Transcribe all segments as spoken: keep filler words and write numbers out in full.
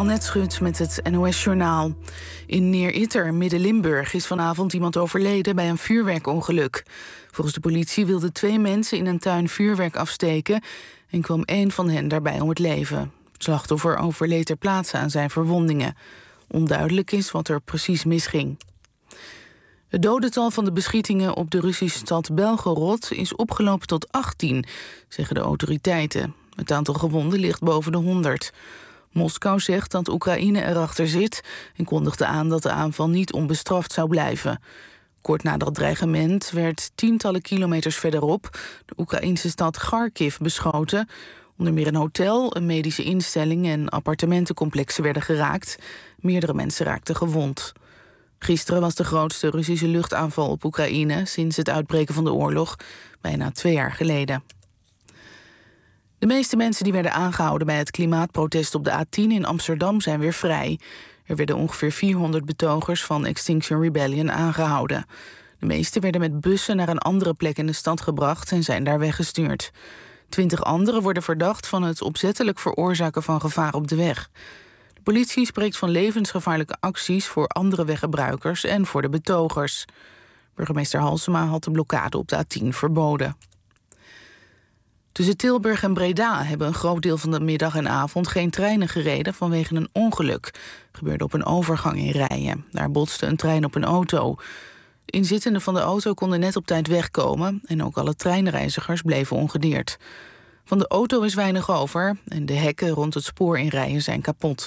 Annette Schut met het N O S-journaal. In Neer-Itter, Midden-Limburg, is vanavond iemand overleden bij een vuurwerkongeluk. Volgens de politie wilden twee mensen in een tuin vuurwerk afsteken en kwam één van hen daarbij om het leven. Het slachtoffer overleed ter plaatse aan zijn verwondingen. Onduidelijk is wat er precies misging. Het dodental van de beschietingen op de Russische stad Belgorod is opgelopen tot achttien, zeggen de autoriteiten. Het aantal gewonden ligt boven de honderd. Moskou zegt dat Oekraïne erachter zit en kondigde aan dat de aanval niet onbestraft zou blijven. Kort na dat dreigement werd tientallen kilometers verderop de Oekraïnse stad Kharkiv beschoten. Onder meer een hotel, een medische instelling en appartementencomplexen werden geraakt. Meerdere mensen raakten gewond. Gisteren was de grootste Russische luchtaanval op Oekraïne sinds het uitbreken van de oorlog, bijna twee jaar geleden. De meeste mensen die werden aangehouden bij het klimaatprotest op de A tien in Amsterdam zijn weer vrij. Er werden ongeveer vierhonderd betogers van Extinction Rebellion aangehouden. De meeste werden met bussen naar een andere plek in de stad gebracht en zijn daar weggestuurd. Twintig anderen worden verdacht van het opzettelijk veroorzaken van gevaar op de weg. De politie spreekt van levensgevaarlijke acties voor andere weggebruikers en voor de betogers. Burgemeester Halsema had de blokkade op de A tien verboden. Tussen Tilburg en Breda hebben een groot deel van de middag en avond geen treinen gereden vanwege een ongeluk. Het gebeurde op een overgang in Rijen. Daar botste een trein op een auto. De inzittenden van de auto konden net op tijd wegkomen en ook alle treinreizigers bleven ongedeerd. Van de auto is weinig over en de hekken rond het spoor in Rijen zijn kapot.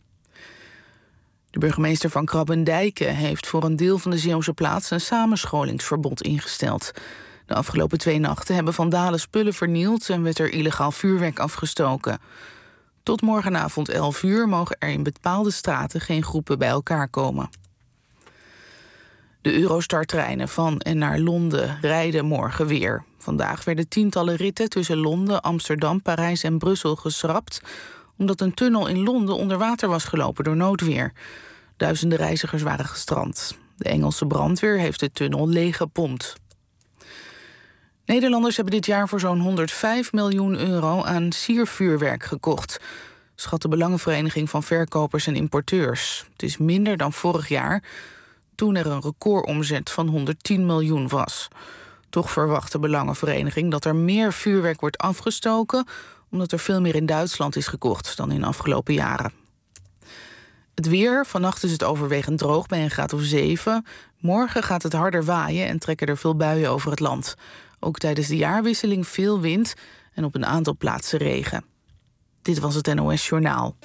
De burgemeester van Krabbendijken heeft voor een deel van de Zeeuwse plaats een samenscholingsverbod ingesteld. De afgelopen twee nachten hebben vandalen spullen vernield en werd er illegaal vuurwerk afgestoken. Tot morgenavond elf uur mogen er in bepaalde straten geen groepen bij elkaar komen. De Eurostar-treinen van en naar Londen rijden morgen weer. Vandaag werden tientallen ritten tussen Londen, Amsterdam, Parijs en Brussel geschrapt, omdat een tunnel in Londen onder water was gelopen door noodweer. Duizenden reizigers waren gestrand. De Engelse brandweer heeft de tunnel leeggepompt. Nederlanders hebben dit jaar voor zo'n honderdvijf miljoen euro aan siervuurwerk gekocht, schat de Belangenvereniging van Verkopers en Importeurs. Het is minder dan vorig jaar, toen er een recordomzet van honderdtien miljoen was. Toch verwacht de Belangenvereniging dat er meer vuurwerk wordt afgestoken, omdat er veel meer in Duitsland is gekocht dan in afgelopen jaren. Het weer, vannacht is het overwegend droog bij een graad of zeven. Morgen gaat het harder waaien en trekken er veel buien over het land. Ook tijdens de jaarwisseling veel wind en op een aantal plaatsen regen. Dit was het N O S-journaal.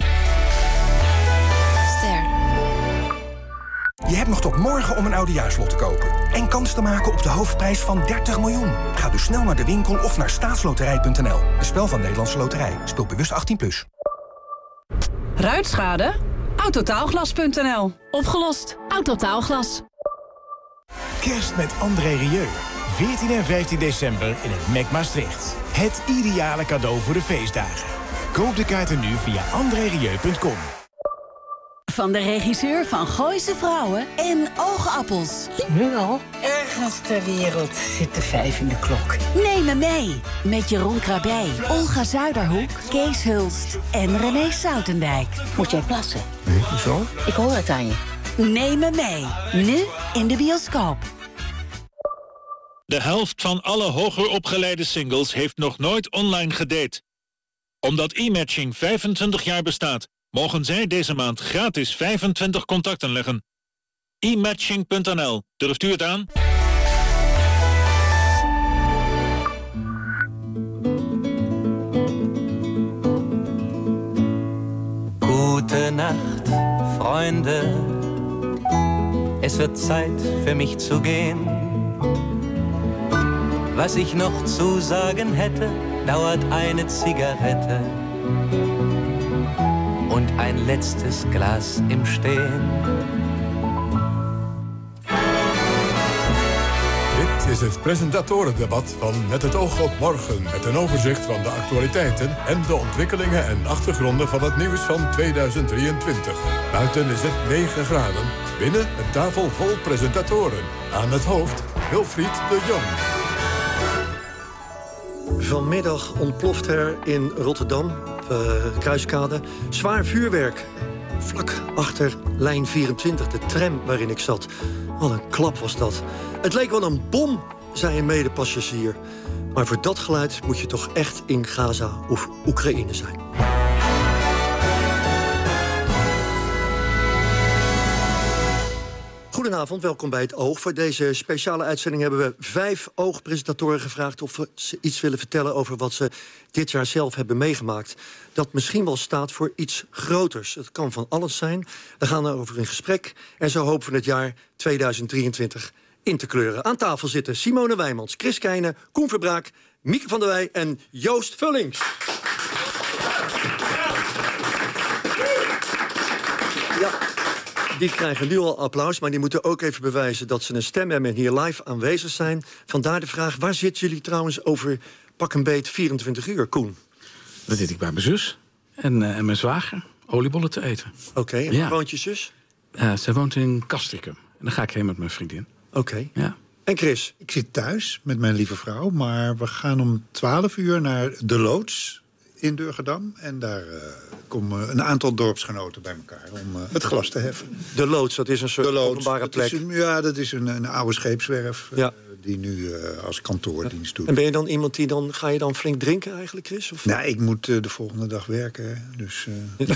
Ster. Je hebt nog tot morgen om een oudejaarslot te kopen en kans te maken op de hoofdprijs van dertig miljoen. Ga dus snel naar de winkel of naar staatsloterij punt n l. Een spel van Nederlandse Loterij. Speel bewust achttien plus. Ruitschade? Autotaalglas punt n l. Opgelost. Autotaalglas. Kerst met André Rieu. veertien en vijftien december in het M E C Maastricht. Het ideale cadeau voor de feestdagen. Koop de kaarten nu via andré rieu punt com. Van de regisseur van Gooise Vrouwen en Oogappels. Nu al? Ergens ter wereld zit de vijf in de klok. Neem me mee. Met Jeroen Krabbe, Olga Zuiderhoek, Kees Hulst en René Soutendijk. Moet jij plassen? Nee, zo? Ik hoor het aan je. Neem me mee. Nu in de bioscoop. De helft van alle hoger opgeleide singles heeft nog nooit online gedate. Omdat e-matching vijfentwintig jaar bestaat, mogen zij deze maand gratis vijfentwintig contacten leggen. e matching punt n l. Durft u het aan? Gute Nacht, Freunde. Es wird Zeit für mich zu gehen. Was ich noch zu sagen hätte, dauert eine Zigarette und ein letztes Glas im Stehen. Dit is het presentatorendebat van Met het oog op morgen. Met een overzicht van de actualiteiten en de ontwikkelingen en achtergronden van het nieuws van tweeduizend drieëntwintig. Buiten is het negen graden. Binnen een tafel vol presentatoren. Aan het hoofd Wilfried de Jong. Vanmiddag ontploft er in Rotterdam, op uh, Kruiskade, zwaar vuurwerk. vlak achter lijn vierentwintig, de tram waarin ik zat. Wat een klap was dat. Het leek wel een bom, zei een medepassagier. Maar voor dat geluid moet je toch echt in Gaza of Oekraïne zijn. Goedenavond, welkom bij Het Oog. Voor deze speciale uitzending hebben we vijf oogpresentatoren gevraagd of ze iets willen vertellen over wat ze dit jaar zelf hebben meegemaakt. Dat misschien wel staat voor iets groters. Het kan van alles zijn. We gaan erover in gesprek en zo hopen we het jaar tweeduizend drieëntwintig in te kleuren. Aan tafel zitten Simone Wijmans, Chris Keijne, Koen Verbraak, Mieke van der Wij en Joost Vullings. Ja. Die krijgen nu al applaus, maar die moeten ook even bewijzen dat ze een stem hebben en hier live aanwezig zijn. Vandaar de vraag, waar zitten jullie trouwens over pak een beet vierentwintig uur, Koen? Dan zit ik bij mijn zus en, uh, en mijn zwager oliebollen te eten. Oké, okay, en waar woont je zus? Uh, zij woont in Castricum. En dan ga ik heen met mijn vriendin. Oké. Okay. Ja. En Chris? Ik zit thuis met mijn lieve vrouw, maar we gaan om twaalf uur naar de loods in Durgedam. En daar uh, komen een aantal dorpsgenoten bij elkaar om uh, het glas te heffen. De loods, dat is een soort loods, openbare plek? Een, ja, dat is een, een oude scheepswerf uh, ja. die nu uh, als kantoordienst doet. En ben je dan iemand die dan, ga je dan flink drinken eigenlijk, Chris? Of? Nee, ik moet uh, de volgende dag werken, dus... Uh...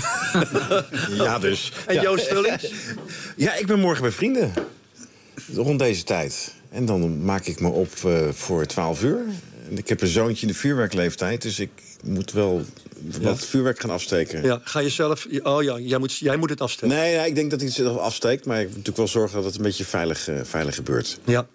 ja, dus. En ja. Joost Vullings? Ja, ik ben morgen bij vrienden. Rond deze tijd. En dan maak ik me op uh, voor twaalf uur. Ik heb een zoontje in de vuurwerkleeftijd, dus ik moet wel wat ja. vuurwerk gaan afsteken. Ja, ga je zelf... Oh ja, jij moet, jij moet het afsteken. Nee, nee, ik denk dat hij het zelf afsteekt, maar ik moet natuurlijk wel zorgen dat het een beetje veilig, uh, veilig gebeurt. Ja.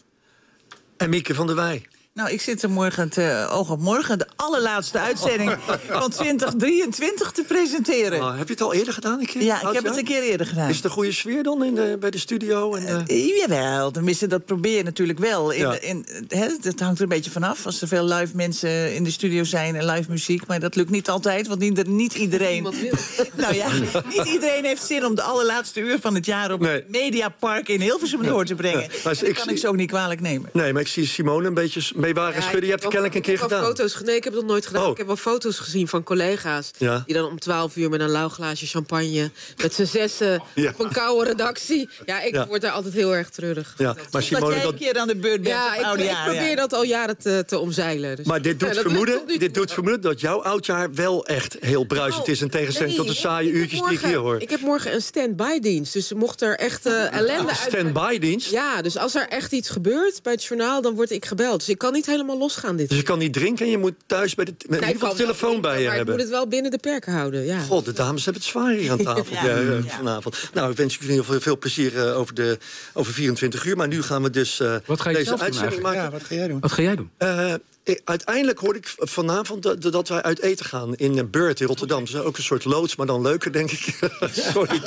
En Mieke van der Wij? Nou, ik zit er morgen te oog op morgen de allerlaatste uitzending van twintig drieëntwintig te presenteren. Oh, heb je het al eerder gedaan? Een keer? Ja, ik heb het een keer eerder gedaan. Is het een goede sfeer dan in de, bij de studio? En de... uh, jawel, tenminste, dat probeer je natuurlijk wel. In, ja. in, he, het hangt er een beetje vanaf als er veel live mensen in de studio zijn en live muziek. Maar dat lukt niet altijd, want niet, niet iedereen... nou ja, niet iedereen heeft zin om de allerlaatste uur van het jaar op nee. het Mediapark in Hilversum door te brengen. Ja. Dat ik, kan ik zo ook niet kwalijk nemen. Nee, maar ik zie Simone een beetje meewaren ja, schudden. Je hebt het kennelijk een keer ik gedaan. Foto's, nee, ik heb het nog nooit gedaan. Oh. Ik heb wel foto's gezien van collega's. Ja. Die dan om twaalf uur met een lauw glaasje champagne... met z'n zessen ja. op een koude redactie. Ja, ik ja. word daar altijd heel erg treurig. Ja, maar Simone, dat jij een keer aan de beurt bent ja, ik, oude ik jaar, probeer ja. dat al jaren te, te omzeilen. Dus. Maar dit doet, ja, vermoeden, dit doet vermoeden dat jouw oudjaar wel echt heel bruisend oh, is... in tegenstelling nee, tot de saaie uurtjes morgen, die ik hier hoor. Ik heb morgen een stand-by-dienst. Dus mocht er echt uh, ellende uit... Stand-by-dienst? Ja, dus als er echt iets gebeurt bij het journaal... dan word ik gebeld. Dus ik kan niet helemaal losgaan dit. Dus je kan niet drinken en je moet thuis bij de, met nee, de telefoon drinken, bij je maar hebben. Maar ik moet het wel binnen de perken houden, ja. God, de dames hebben het zwaar hier aan tafel ja, ja, ja. vanavond. Nou, ik wens jullie heel veel, veel plezier uh, over, de, over vierentwintig uur. Maar nu gaan we dus uh, wat ga je deze uitzending maken. Ja, wat ga jij doen? Wat ga jij doen? Uh, Uiteindelijk hoorde ik vanavond dat, dat wij uit eten gaan in Beurt in Rotterdam. Dat is ook een soort loods, maar dan leuker, denk ik. Sorry.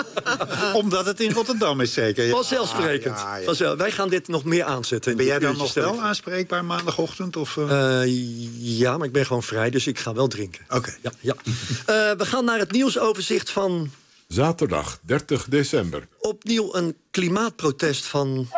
Omdat het in Rotterdam is, zeker. Ja. Vanzelfsprekend. Ja, ja, ja. Wij gaan dit nog meer aanzetten. Ben jij dan nog wel aanspreekbaar maandagochtend? Of, uh... Uh, ja, maar ik ben gewoon vrij, dus ik ga wel drinken. Oké. Okay. Ja, ja. uh, we gaan naar het nieuwsoverzicht van... Zaterdag, dertig december. Opnieuw een klimaatprotest van...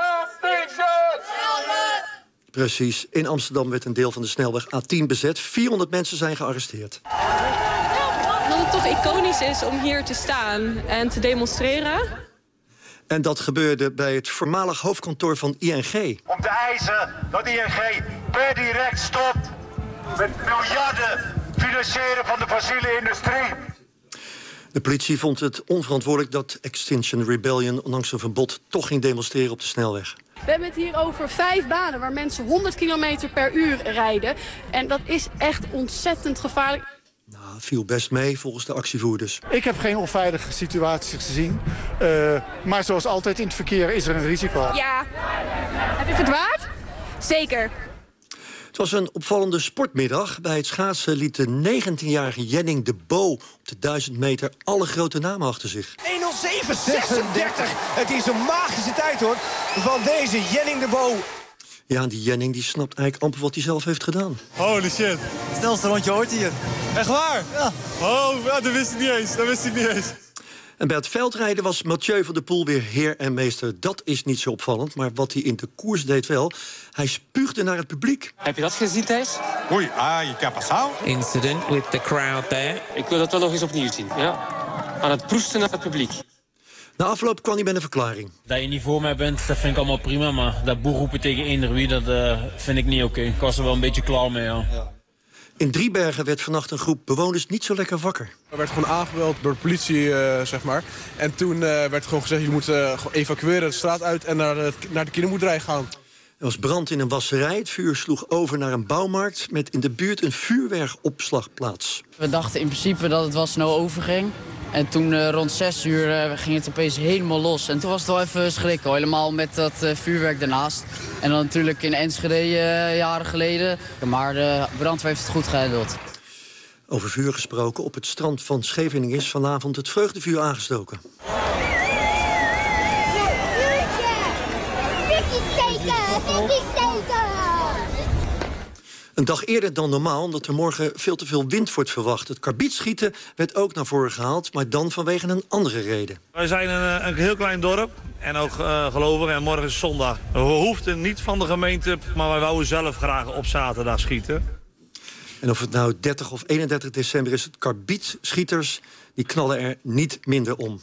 Precies. In Amsterdam werd een deel van de snelweg A tien bezet. vierhonderd mensen zijn gearresteerd. Dat het toch iconisch is om hier te staan en te demonstreren. En dat gebeurde bij het voormalig hoofdkantoor van I N G. Om te eisen dat I N G per direct stopt met miljarden financieren van de fossiele industrie. De politie vond het onverantwoordelijk dat Extinction Rebellion... ondanks een verbod toch ging demonstreren op de snelweg. We hebben het hier over vijf banen waar mensen honderd kilometer per uur rijden. En dat is echt ontzettend gevaarlijk. Nou, viel best mee volgens de actievoerders. Ik heb geen onveilige situaties gezien. Uh, maar zoals altijd in het verkeer is er een risico. Ja. Heb je het waard? Zeker. Het was een opvallende sportmiddag. Bij het schaatsen liet de negentienjarige Jenning de Bo op de duizend meter alle grote namen achter zich. één nul zeven zesendertig. Het is een magische tijd, hoor, van deze Jenning de Bo. Ja, die Jenning die snapt eigenlijk amper wat hij zelf heeft gedaan. Holy shit. Snelste rondje hoort hier. Echt waar? Ja. Oh, ja, dat wist ik niet eens. Dat wist ik niet eens. En bij het veldrijden was Mathieu van der Poel weer heer en meester. Dat is niet zo opvallend, maar wat hij in de koers deed wel. Hij spuugde naar het publiek. Heb je dat gezien, Thijs? Oei, ah, je kan pas. Incident with the crowd there. Ik wil dat wel nog eens opnieuw zien, ja. aan het proesten naar het publiek. Na afloop kwam hij met een verklaring. Dat je niet voor mij bent, dat vind ik allemaal prima. Maar dat boer roepen tegen eender wie, dat uh, vind ik niet oké. Okay. Ik was er wel een beetje klaar mee, ja. ja. In Driebergen werd vannacht een groep bewoners niet zo lekker wakker. Er werd gewoon aangebeld door de politie, uh, zeg maar. En toen uh, werd gewoon gezegd, je moet uh, evacueren de straat uit en naar de, naar de kinderboerderij gaan. Er was brand in een wasserij. Het vuur sloeg over naar een bouwmarkt met in de buurt een vuurwerkopslagplaats. We dachten in principe dat het wel snel overging. En toen uh, rond zes uur uh, ging het opeens helemaal los. En toen was het wel even schrikken, helemaal met dat uh, vuurwerk ernaast. En dan natuurlijk in Enschede uh, jaren geleden. Maar de brandweer heeft het goed gehandeld. Over vuur gesproken, op het strand van Scheveningen is vanavond het vreugdevuur aangestoken. Een dag eerder dan normaal, omdat er morgen veel te veel wind wordt verwacht. Het karbietschieten werd ook naar voren gehaald, maar dan vanwege een andere reden. Wij zijn een, een heel klein dorp en ook uh, gelovig en morgen is zondag. We hoefden niet van de gemeente, maar wij wouden zelf graag op zaterdag schieten. En of het nou dertig of eenendertig december is, het karbietschieters die knallen er niet minder om.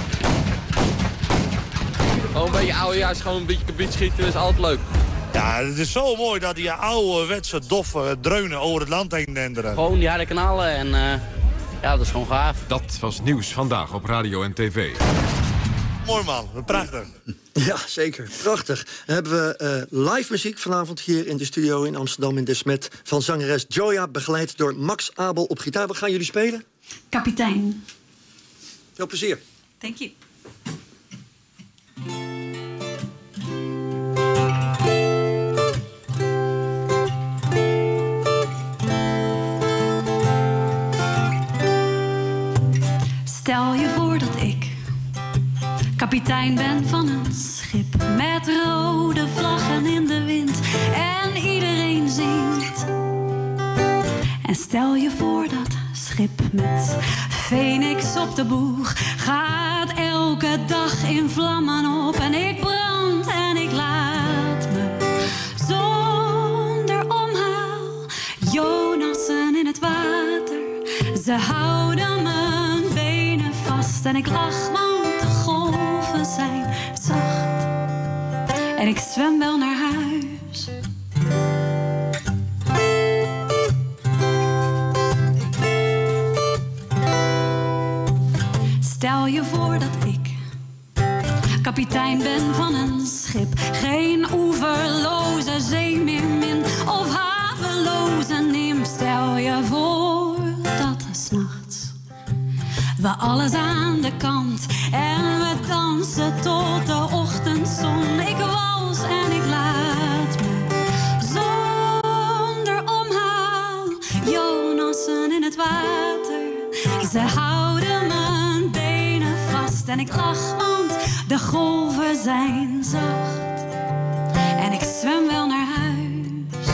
Gewoon een beetje oudejaars, gewoon een beetje karbietschieten is altijd leuk. Ja, het is zo mooi dat die ouderwetse doffe dreunen over het land heen denderen. Gewoon die harde kanalen en uh, ja, dat is gewoon gaaf. Dat was Nieuws Vandaag op radio en tv. Mooi man, prachtig. Ja, zeker. Prachtig. Dan hebben we uh, live muziek vanavond hier in de studio in Amsterdam in Desmet van zangeres Joya, begeleid door Max Abel op gitaar. Wat gaan jullie spelen? Kapitein. Veel plezier. Thank you. Stel je voor dat ik kapitein ben van een schip met rode vlaggen in de wind en iedereen zingt. En stel je voor dat schip met Phoenix op de boeg gaat elke dag in vlammen op en ik brand en ik laat me zonder omhaal Jonassen in het water. Ze houden mijn benen vast en ik lach, want de golven zijn zacht. En ik zwem wel naar huis. Stel je voor dat ik kapitein ben van een schip. Geen oeverloze zeemeermin of haveloze nim. Stel je voor dat 's nachts we alles aan de kant en we dansen tot de ochtendzon. Ik wals en ik laat me zonder omhaal Jonassen in het water. Ze houden mijn benen vast en ik lach, want de golven zijn zacht. En ik zwem wel naar huis.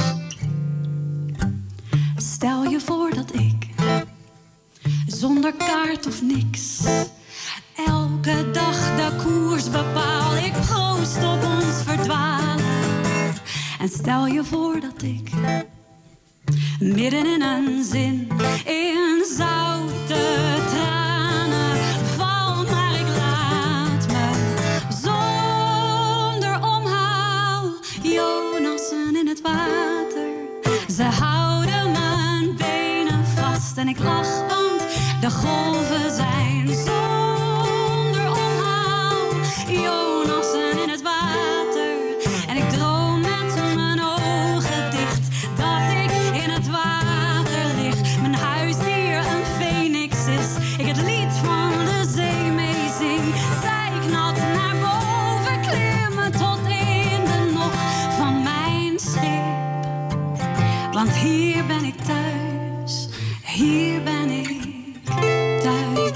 Stel je voor dat ik zonder kaart of niks elke dag de koers bepaal. Ik proost op ons verdwalen. En stel je voor dat ik midden in een zin in zoute tranen val, maar ik laat me zonder omhaal Jonassen in het water. Ze houden mijn benen vast en ik lach, want de golven zijn zonder omhaal Jonassen in het water. En ik droom met mijn ogen dicht dat ik in het water lig. Mijn huisdier een Phoenix is. Ik het lied van de zee meezing. Zijknat naar boven klimmen tot in de nog van mijn schip. Want hier ben ik thuis, hier ben ik thuis.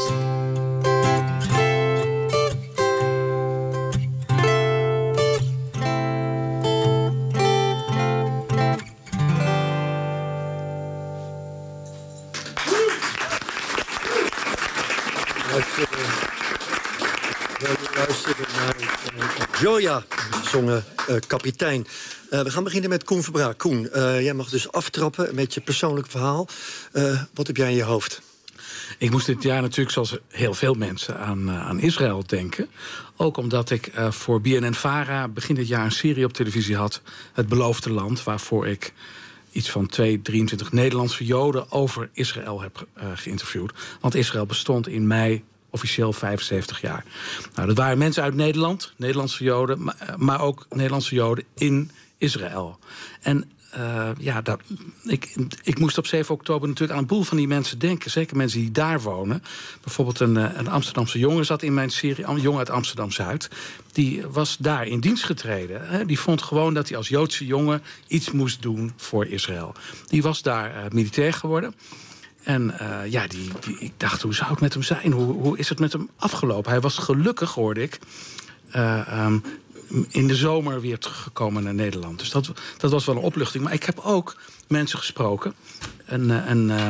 We luisteren naar Joya, zongen uh, kapitein. Uh, we gaan beginnen met Koen Verbraak. Koen, uh, jij mag dus aftrappen met je persoonlijk verhaal. Uh, wat heb jij in je hoofd? Ik moest dit jaar natuurlijk, zoals heel veel mensen, aan, uh, aan Israël denken. Ook omdat ik uh, voor B N N-Vara begin dit jaar een serie op televisie had, Het Beloofde Land, waarvoor ik iets van twee, drieëntwintig Nederlandse Joden over Israël heb uh, geïnterviewd. Want Israël bestond in mei officieel vijfenzeventig jaar. Nou, dat waren mensen uit Nederland, Nederlandse Joden, maar, maar ook Nederlandse Joden in Israël. En uh, ja, dat, ik, ik moest op zeven oktober natuurlijk aan een boel van die mensen denken. Zeker mensen die daar wonen. Bijvoorbeeld een, een Amsterdamse jongen zat in mijn serie, een jongen uit Amsterdam-Zuid. Die was daar in dienst getreden. Hè. Die vond gewoon dat hij als Joodse jongen iets moest doen voor Israël. Die was daar uh, militair geworden. En uh, ja, die, die, ik dacht, hoe zou het met hem zijn? Hoe, hoe is het met hem afgelopen? Hij was gelukkig, hoorde ik, uh, um, in de zomer weer teruggekomen naar Nederland. Dus dat, dat was wel een opluchting. Maar ik heb ook mensen gesproken. Een, een, uh,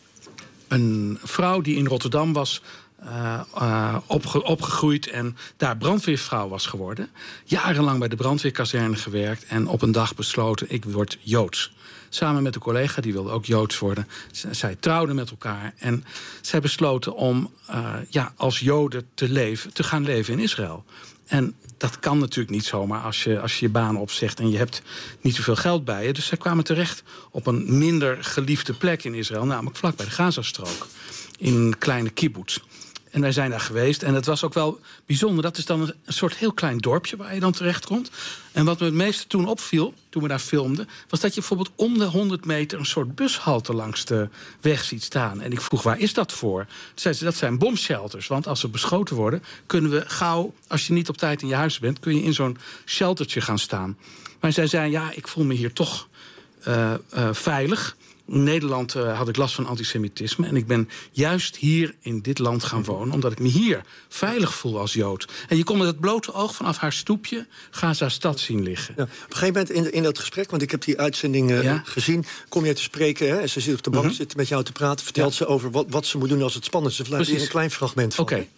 een vrouw die in Rotterdam was uh, uh, opge, opgegroeid en daar brandweervrouw was geworden. Jarenlang bij de brandweerkazerne gewerkt en op een dag besloten, ik word Joods. Samen met een collega, die wilde ook Joods worden. Z- zij trouwden met elkaar en zij besloten om uh, ja, als Joden te leven, te gaan leven in Israël. En dat kan natuurlijk niet zomaar als je als je, je baan opzegt en je hebt niet zoveel geld bij je. Dus zij kwamen terecht op een minder geliefde plek in Israël, namelijk vlak bij de Gazastrook, in een kleine kibbutz. En wij zijn daar geweest. En het was ook wel bijzonder. Dat is dan een, een soort heel klein dorpje waar je dan terecht komt. En wat me het meeste toen opviel, toen we daar filmden, was dat je bijvoorbeeld om de honderd meter een soort bushalte langs de weg ziet staan. En ik vroeg, waar is dat voor? Toen zei ze, dat zijn bomshelters. Want als we beschoten worden, kunnen we gauw, als je niet op tijd in je huis bent, kun je in zo'n sheltertje gaan staan. Maar zij zei, ja, ik voel me hier toch uh, uh, veilig. In Nederland uh, had ik last van antisemitisme. En ik ben juist hier in dit land gaan wonen, omdat ik me hier veilig voel als Jood. En je kon met het blote oog vanaf haar stoepje Gaza-stad zien liggen. Ja, op een gegeven moment in, in dat gesprek, want ik heb die uitzending uh, ja? gezien, kom je te spreken. Hè, ze zit op de bank, mm-hmm. zit met jou te praten, vertelt ja. ze over wat, wat ze moet doen als het spannend is. Ze laat hier een klein fragment van. Oké. Okay.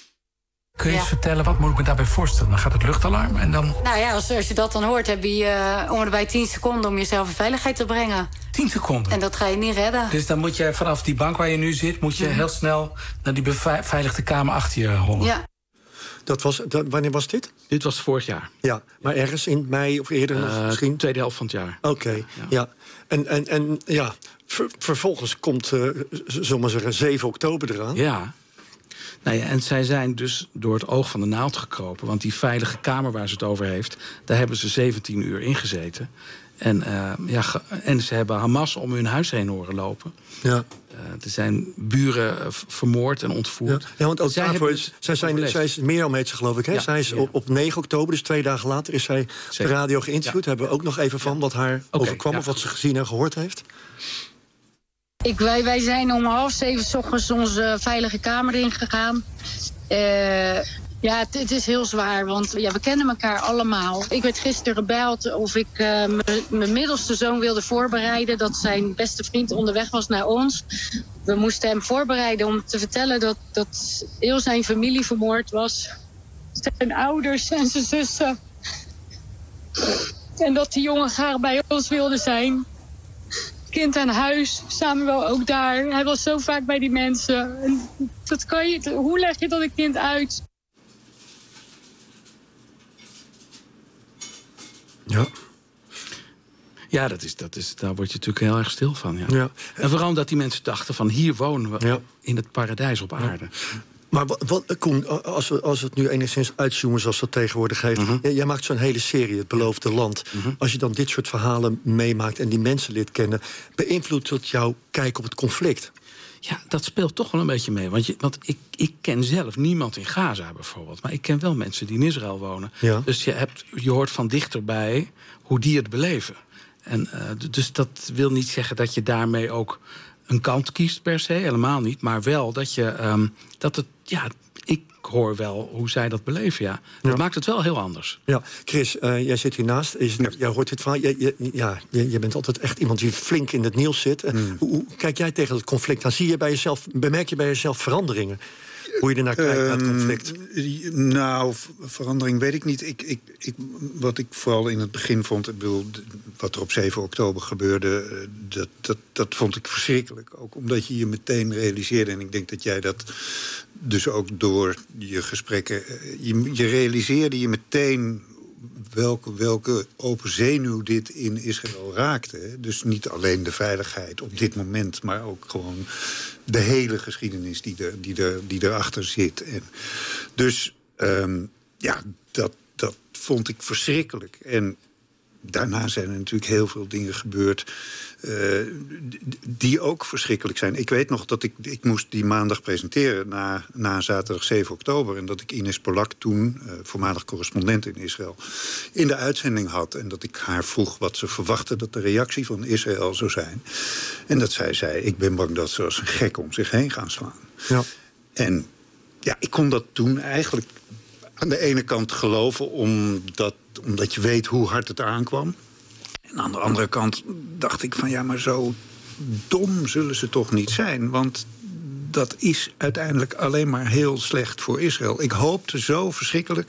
Kun je eens ja. vertellen, wat moet ik me daarbij voorstellen? Dan gaat het luchtalarm en dan... Nou ja, als, als je dat dan hoort, heb je uh, om erbij tien seconden om jezelf in veiligheid te brengen. Tien seconden? En dat ga je niet redden. Dus dan moet je vanaf die bank waar je nu zit, moet je mm. heel snel naar die beveiligde kamer achter je hollen. Ja. Dat was, dat, wanneer was dit? Dit was vorig jaar. Ja, maar ergens in mei of eerder nog uh, misschien? Tweede helft van het jaar. Oké, okay, ja. ja. En, en, en ja, ver, vervolgens komt, uh, zullen we maar zeggen, zeven oktober eraan. Ja. Nou ja, en zij zijn dus door het oog van de naald gekropen. Want die veilige kamer waar ze het over heeft, daar hebben ze zeventien uur in gezeten. En, uh, ja, ge- en ze hebben Hamas om hun huis heen horen lopen. Ja. Uh, er zijn buren uh, vermoord en ontvoerd. Ja, ja want ook zij daarvoor is, zij, zijn, zij is meer al met ze, geloof ik. Hè? Ja, zij is ja. op, op negen oktober, dus twee dagen later, is zij op de radio geïnterviewd. Ja. Hebben we ook nog even van wat haar okay, overkwam ja. of wat ze gezien en gehoord heeft. Ik, wij, wij zijn om half zeven 's ochtends onze veilige kamer ingegaan. Uh, ja, het, het is heel zwaar, want ja, we kennen elkaar allemaal. Ik werd gisteren gebeld of ik uh, mijn middelste zoon wilde voorbereiden, dat zijn beste vriend onderweg was naar ons. We moesten hem voorbereiden om te vertellen dat, dat heel zijn familie vermoord was. Zijn ouders en zijn zussen. En dat die jongen graag bij ons wilde zijn. Kind aan huis, Samuel ook daar. Hij was zo vaak bij die mensen. En dat kan je, hoe leg je dat een kind uit? Ja. Ja, dat is, dat is, daar word je natuurlijk heel erg stil van. Ja. Ja. En vooral omdat die mensen dachten van hier wonen we ja. in het paradijs op aarde. Ja. Maar wat, wat, Koen, als we, als we het nu enigszins uitzoomen zoals dat tegenwoordig heet. Mm-hmm. Jij maakt zo'n hele serie, Het Beloofde Land. Mm-hmm. Als je dan dit soort verhalen meemaakt en die mensen leert kennen, beïnvloedt dat jouw kijk op het conflict? Ja, dat speelt toch wel een beetje mee. Want, je, want ik, ik ken zelf niemand in Gaza bijvoorbeeld. Maar ik ken wel mensen die in Israël wonen. Ja. Dus je, hebt, je hoort van dichterbij hoe die het beleven. En, uh, dus dat wil niet zeggen dat je daarmee ook een kant kiest per se, helemaal niet. Maar wel dat je um, dat het, ja, ik hoor wel hoe zij dat beleven, ja. Dat ja. maakt het wel heel anders. Ja, Chris, uh, jij zit hiernaast. Is, ja. Jij hoort dit verhaal. Je, je, ja, je, je bent altijd echt iemand die flink in het nieuws zit. Mm. Hoe, hoe kijk jij tegen het conflict? Dan zie je bij jezelf, bemerk je bij jezelf veranderingen? Hoe je ernaar kijkt, naar het conflict? Uh, nou, verandering weet ik niet. Ik, ik, ik, wat ik vooral in het begin vond... Ik bedoel, wat er op zeven oktober gebeurde... Dat, dat, dat vond ik verschrikkelijk. Ook omdat je je meteen realiseerde... en ik denk dat jij dat dus ook door je gesprekken... Je, je realiseerde je meteen... Welke, welke open zenuw dit in Israël raakte. Hè? Dus niet alleen de veiligheid op dit moment... maar ook gewoon de hele geschiedenis die, er, die, er, die erachter zit. En dus um, ja, dat, dat vond ik verschrikkelijk. En daarna zijn er natuurlijk heel veel dingen gebeurd... Uh, die ook verschrikkelijk zijn. Ik weet nog dat ik, ik moest die maandag presenteren... na, na zaterdag zeven oktober... en dat ik Ines Polak toen, uh, voormalig correspondent in Israël... in de uitzending had. En dat ik haar vroeg wat ze verwachtte... dat de reactie van Israël zou zijn. En dat zij zei, ik ben bang dat ze als een gek om zich heen gaan slaan. Ja. En ja, ik kon dat toen eigenlijk aan de ene kant geloven... omdat, omdat je weet hoe hard het aankwam... En aan de andere kant dacht ik van ja, maar zo dom zullen ze toch niet zijn. Want dat is uiteindelijk alleen maar heel slecht voor Israël. Ik hoopte zo verschrikkelijk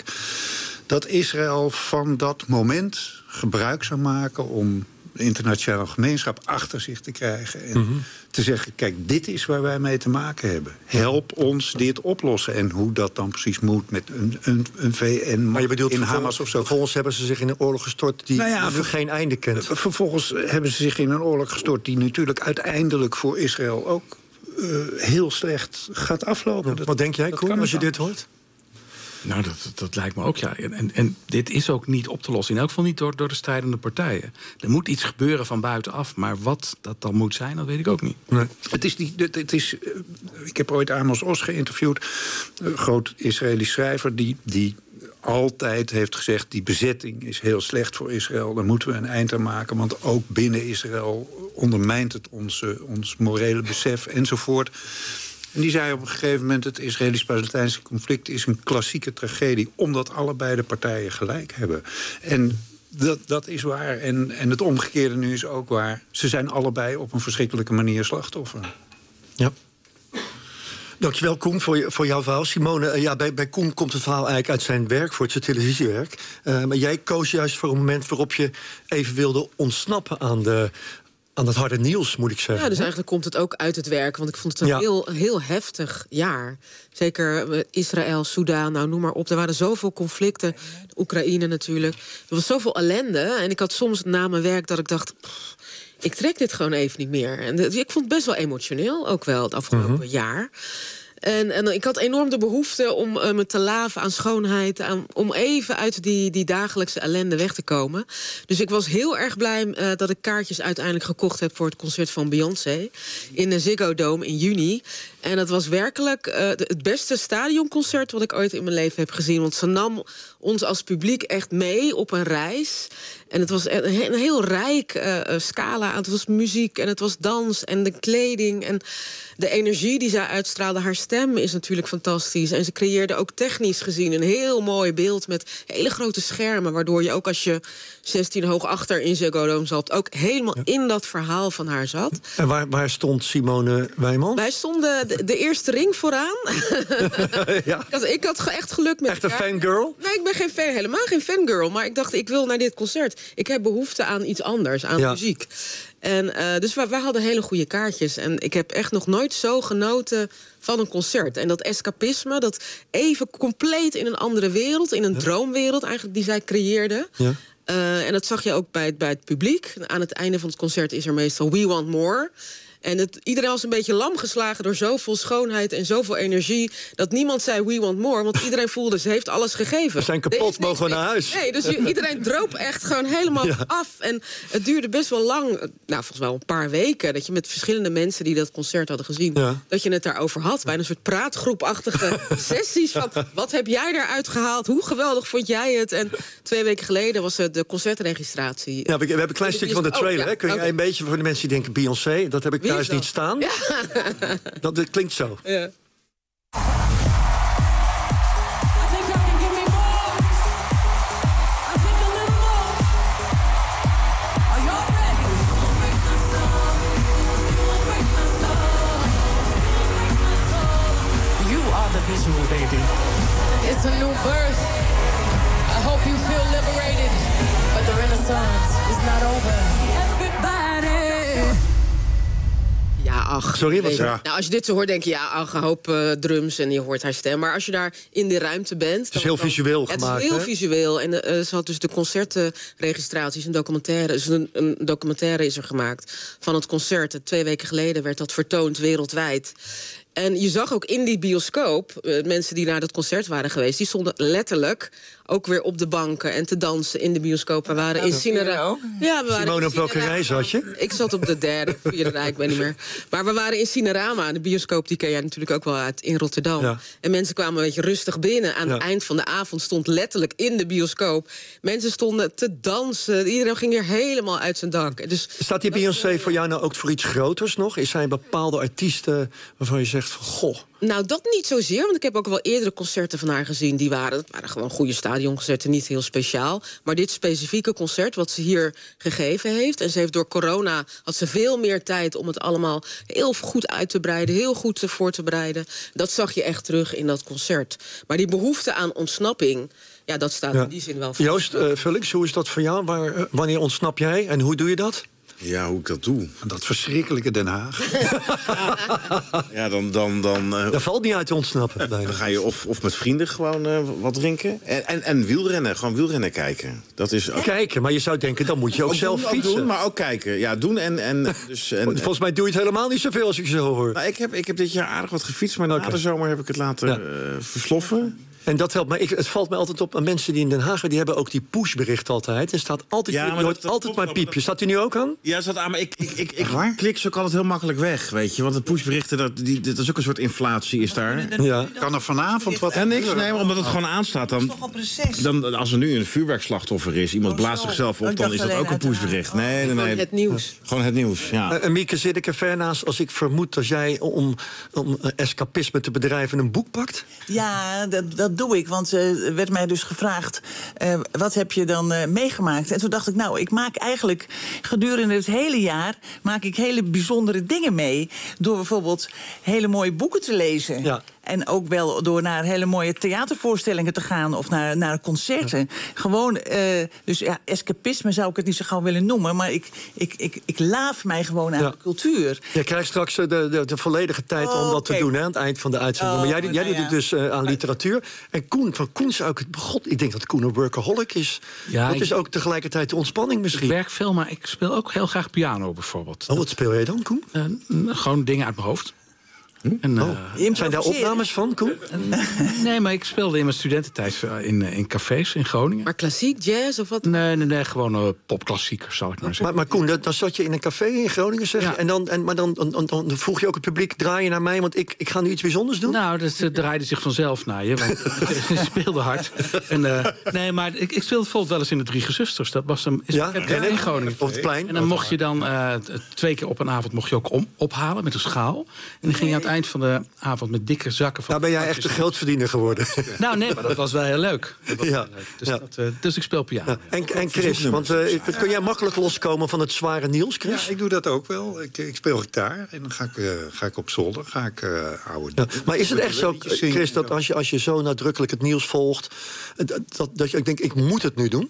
dat Israël van dat moment gebruik zou maken... om de internationale gemeenschap achter zich te krijgen. En mm-hmm. te zeggen, kijk, dit is waar wij mee te maken hebben. Help ons dit oplossen. En hoe dat dan precies moet met een, een, een V N maar je bedoelt, in Hamas of zo. Vervolgens hebben ze zich in een oorlog gestort die nou ja, ver, geen einde kent. Vervolgens hebben ze zich in een oorlog gestort... die natuurlijk uiteindelijk voor Israël ook uh, heel slecht gaat aflopen. Ja, dat, wat denk jij, Koen, als je dit hoort? Nou, dat, dat lijkt me ook, ja. En, en dit is ook niet op te lossen. In elk geval niet door, door de strijdende partijen. Er moet iets gebeuren van buitenaf. Maar wat dat dan moet zijn, dat weet ik ook niet. Nee. Het is die, het is, ik heb ooit Amos Oz geïnterviewd. Een groot Israëlisch schrijver die... die altijd heeft gezegd, die bezetting is heel slecht voor Israël. Daar moeten we een eind aan maken, want ook binnen Israël ondermijnt het ons, ons morele besef enzovoort. En die zei op een gegeven moment, het Israëlisch-Palestijnse conflict is een klassieke tragedie, omdat allebei de partijen gelijk hebben. En dat, dat is waar. En, en het omgekeerde nu is ook waar. Ze zijn allebei op een verschrikkelijke manier slachtoffer. Ja. Dankjewel, Koen, voor, je, voor jouw verhaal. Simone, uh, ja, bij, bij Koen komt het verhaal eigenlijk uit zijn werk, voor het televisiewerk. Uh, maar jij koos juist voor een moment waarop je even wilde ontsnappen aan de... aan het harde nieuws, moet ik zeggen. Ja, dus eigenlijk komt het ook uit het werk. Want ik vond het een ja. heel, heel heftig jaar. Zeker Israël, Soedan, nou noem maar op. Er waren zoveel conflicten. Oekraïne natuurlijk. Er was zoveel ellende. En ik had soms na mijn werk dat ik dacht... Pff, ik trek dit gewoon even niet meer. En ik vond het best wel emotioneel, ook wel, het afgelopen mm-hmm. jaar. En, en ik had enorm de behoefte om uh, me te laven aan schoonheid... Aan, om even uit die, die dagelijkse ellende weg te komen. Dus ik was heel erg blij uh, dat ik kaartjes uiteindelijk gekocht heb... voor het concert van Beyoncé in de Ziggo Dome in juni. En dat was werkelijk uh, het beste stadionconcert... wat ik ooit in mijn leven heb gezien. Want ze nam ons als publiek echt mee op een reis... En het was een heel rijk uh, scala. Het was muziek en het was dans en de kleding... en de energie die zij uitstraalde. Haar stem is natuurlijk fantastisch. En ze creëerde ook technisch gezien een heel mooi beeld... met hele grote schermen, waardoor je ook als je zestien hoog achter in Ziggo Dome zat... ook helemaal ja. in dat verhaal van haar zat. En waar, waar stond Simone Wijmans? Wij stonden de, de eerste ring vooraan. ja. ik, had, ik had echt geluk met Echt een fangirl? Nee, ik ben geen fan, helemaal geen fangirl. Maar ik dacht, ik wil naar dit concert. Ik heb behoefte aan iets anders, aan ja. muziek. En, uh, dus wij, wij hadden hele goede kaartjes. En ik heb echt nog nooit zo genoten van een concert. En dat escapisme, dat even compleet in een andere wereld... in een ja. droomwereld eigenlijk, die zij creëerde... Ja. Uh, en dat zag je ook bij het, bij het publiek. Aan het einde van het concert is er meestal We Want More... En het, iedereen was een beetje lam geslagen door zoveel schoonheid en zoveel energie... dat niemand zei we want more, want iedereen voelde ze heeft alles gegeven. We zijn kapot, mogen we naar huis. Nee, dus iedereen droop echt gewoon helemaal ja. af. En het duurde best wel lang, nou volgens mij wel een paar weken... dat je met verschillende mensen die dat concert hadden gezien... Ja. dat je het daarover had, bij een soort praatgroepachtige sessies... van wat heb jij daaruit gehaald, hoe geweldig vond jij het? En twee weken geleden was het de concertregistratie. Ja, we, we hebben een klein stukje van de trailer. Oh, ja. Kun je okay. een beetje voor de mensen die denken Beyoncé... dat heb ik thuis niet staan. Ja. Dat, dat klinkt zo. Ja. It's a new birth. I hope you feel liberated, but the renaissance is not over. Everybody. Ja, ach. Sorry, wat weet je. ja. Nou, als je dit zo hoort, denk je, ja, ach, een hoop uh, drums en je hoort haar stem. Maar als je daar in de ruimte bent... Het is heel visueel ja, gemaakt, Het is heel hè? visueel. En uh, ze had dus de concertenregistraties, een documentaire. Dus een, een documentaire is er gemaakt van het concert. Twee weken geleden werd dat vertoond wereldwijd. En je zag ook in die bioscoop, uh, mensen die naar dat concert waren geweest... die stonden letterlijk ook weer op de banken en te dansen in de bioscoop. We waren in Cinera. Ja, we waren Simone, op welke rij zat je? Ik zat op de derde, vierde rij, ik weet niet meer. Maar we waren in Cinerama, de bioscoop, die ken jij natuurlijk ook wel uit, in Rotterdam. Ja. En mensen kwamen een beetje rustig binnen. Aan ja. het eind van de avond stond letterlijk in de bioscoop. Mensen stonden te dansen. Iedereen ging weer helemaal uit zijn dak. Dus staat die Beyoncé voor jou nou ook voor iets groters nog? Is zij een bepaalde artiest uh, waarvan je zegt van goh... Nou, dat niet zozeer, want ik heb ook wel eerdere concerten van haar gezien. Die waren, dat waren gewoon goede stadionconcerten, niet heel speciaal. Maar dit specifieke concert, wat ze hier gegeven heeft... en ze heeft door corona, had ze veel meer tijd om het allemaal heel goed uit te breiden... heel goed voor te bereiden. Dat zag je echt terug in dat concert. Maar die behoefte aan ontsnapping... Ja, dat staat ja. in die zin wel voor. Joost, uh, Felix, hoe is dat voor jou? Waar, uh, wanneer ontsnap jij en hoe doe je dat? Ja, hoe ik dat doe. Dat verschrikkelijke Den Haag. ja, dan... dan, dan uh, dat valt niet uit te ontsnappen. Dan ga je of, of met vrienden gewoon uh, wat drinken. En, en, en wielrennen, gewoon wielrennen kijken. Dat is ook... Kijken, maar je zou denken, dan moet je ook, ook zelf doen, fietsen. Ook doen, maar ook kijken. Ja, doen en... en, dus, en Volgens mij doe je het helemaal niet zoveel als ik zo hoor. Nou, ik, heb, ik heb dit jaar aardig wat gefietst, maar okay. na de zomer heb ik het laten ja. uh, versloffen. En dat helpt. Maar ik, het valt me altijd op aan mensen die in Den Haag... die hebben ook die pushbericht altijd. Er staat altijd, ja, maar dat, dat altijd maar piepje. Staat die nu ook aan? Ja, staat aan, maar ik, ik, ik, ik klik ze ook altijd heel makkelijk weg, weet je. Want het pushberichten, dat, die, dat is ook een soort inflatie, is daar. Ja. Kan er vanavond wat... En niks, nee, maar omdat het gewoon aanstaat. Dan, dan, als er nu een vuurwerkslachtoffer is, iemand blaast zichzelf op... dan is dat ook een pushbericht. Nee, nee, nee. Gewoon het nieuws. Gewoon het nieuws, ja. Uh, Mieke, zit ik er ver naast als ik vermoed dat jij... om, om uh, escapisme te bedrijven een boek pakt? Ja, dat, dat doe ik, want... Uh, werd mij dus gevraagd, uh, wat heb je dan uh, meegemaakt? En toen dacht ik, nou, ik maak eigenlijk gedurende het hele jaar... maak ik hele bijzondere dingen mee. Door bijvoorbeeld hele mooie boeken te lezen. Ja. En ook wel door naar hele mooie theatervoorstellingen te gaan... of naar, naar concerten. Ja. Gewoon, uh, dus ja, escapisme zou ik het niet zo gauw willen noemen... maar ik, ik, ik, ik laaf mij gewoon aan ja. de cultuur. Je krijgt straks de, de, de volledige tijd oh, om dat okay. te doen, hè, aan het eind van de uitzending. Oh, maar jij, jij nou, doet het dus uh, aan literatuur. En Koen, van Koen zou ik het begot... Ik denk dat Koen een workaholic is. Ja, dat ik, is ook tegelijkertijd de ontspanning misschien. Ik werk veel, maar ik speel ook heel graag piano bijvoorbeeld. Oh, wat speel jij dan, Koen? Uh, gewoon dingen uit mijn hoofd. En, uh, oh. Zijn daar opnames van, Koen? Nee, maar ik speelde in mijn studententijd in, in cafés in Groningen. Maar klassiek, jazz of wat? Nee, nee, nee gewoon uh, popklassiekers, zal ik maar zeggen. Maar, maar Koen, dan zat je in een café in Groningen, zeg je? Ja. En dan, en, maar dan, dan, dan, dan vroeg je ook het publiek, draai je naar mij... want ik, ik ga nu iets bijzonders doen? Nou, dat uh, draaide zich vanzelf naar je, want je speelde hard. En, uh, nee, maar ik, ik speelde bijvoorbeeld wel eens in de Drie Gezusters. Dat was een, is ja? een in Groningen. Op het plein. En dan mocht je dan uh, twee keer op een avond mocht je ook om, ophalen met een schaal. En dan ging je aan het eind van de avond met dikke zakken van... Nou ben jij echt een grootverdiener geworden. Nou nee, maar dat was wel heel leuk. Was ja. heel leuk. Dus, ja. dat, uh, dus ik speel piano. Ja. En, en Chris, want uh, kun jij makkelijk loskomen van het zware nieuws, Chris? Ja, ik doe dat ook wel. Ik, ik speel gitaar en dan ga ik, uh, ga ik op zolder, ga ik uh, oude... Ja. Maar is het echt zo, Chris, dat als je, als je zo nadrukkelijk het nieuws volgt... dat, dat, dat je, ik denk, ik moet het nu doen?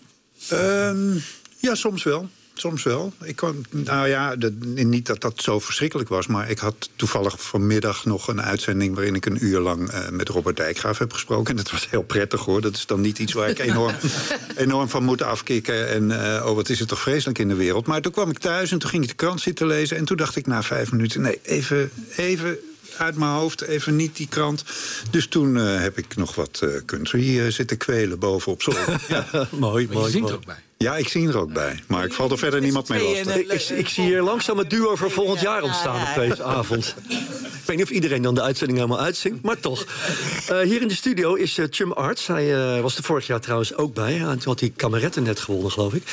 Um, ja, soms wel. Soms wel. Ik kwam, nou ja, dat, niet dat dat zo verschrikkelijk was... maar ik had toevallig vanmiddag nog een uitzending... waarin ik een uur lang uh, met Robert Dijkgraaf heb gesproken. En dat was heel prettig, hoor. Dat is dan niet iets waar ik enorm, enorm van moet afkicken. En uh, oh, wat is het toch vreselijk in de wereld. Maar toen kwam ik thuis en toen ging ik de krant zitten lezen... en toen dacht ik na vijf minuten, nee, even... even uit mijn hoofd, even niet die krant. Dus toen uh, heb ik nog wat uh, country uh, zitten kwelen bovenop zolder. Ja, mooi, maar je mooi, zingt er ook bij. Ja, ik zie er ook bij. Maar ik val er verder niemand mee lastig. Ik, ik, ik zie hier langzaam het duo voor volgend jaar ontstaan op deze avond. Ik weet niet of iedereen dan de uitzending helemaal uitzingt, maar toch. Uh, hier in de studio is uh, Chum Arts. Hij uh, was er vorig jaar trouwens ook bij. En toen had hij kameretten net gewonnen, geloof ik.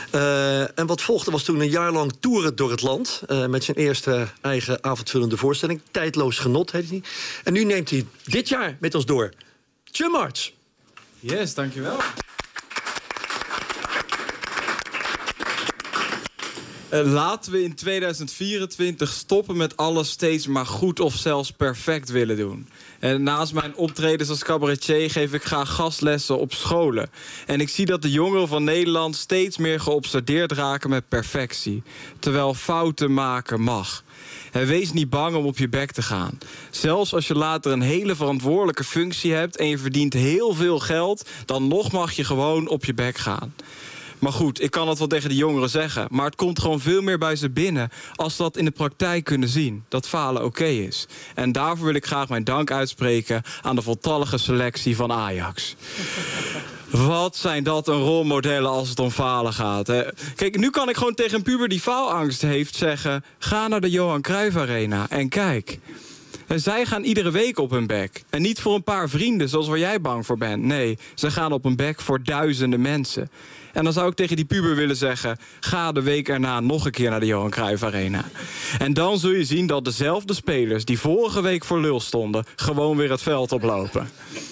Uh, en wat volgde was toen een jaar lang toeren door het land. Uh, met zijn eerste eigen avondvullende voorstelling. Tijdloos genot heet hij. En nu neemt hij dit jaar met ons door. Chum Arts. Yes, dankjewel. Uh, laten we in tweeduizend vierentwintig stoppen met alles steeds maar goed of zelfs perfect willen doen. En naast mijn optredens als cabaretier geef ik graag gastlessen op scholen. En ik zie dat de jongeren van Nederland steeds meer geobsedeerd raken met perfectie. Terwijl fouten maken mag. En wees niet bang om op je bek te gaan. Zelfs als je later een hele verantwoordelijke functie hebt en je verdient heel veel geld, dan nog mag je gewoon op je bek gaan. Maar goed, ik kan het wel tegen de jongeren zeggen, maar het komt gewoon veel meer bij ze binnen als ze dat in de praktijk kunnen zien, dat falen oké is. En daarvoor wil ik graag mijn dank uitspreken aan de voltallige selectie van Ajax. Wat zijn dat een rolmodellen als het om falen gaat. Hè? Kijk, nu kan ik gewoon tegen een puber die faalangst heeft zeggen, ga naar de Johan Cruijff Arena en kijk. En zij gaan iedere week op hun bek. En niet voor een paar vrienden, zoals waar jij bang voor bent. Nee, ze gaan op hun bek voor duizenden mensen. En dan zou ik tegen die puber willen zeggen, ga de week erna nog een keer naar de Johan Cruijff Arena. En dan zul je zien dat dezelfde spelers die vorige week voor lul stonden, gewoon weer het veld oplopen.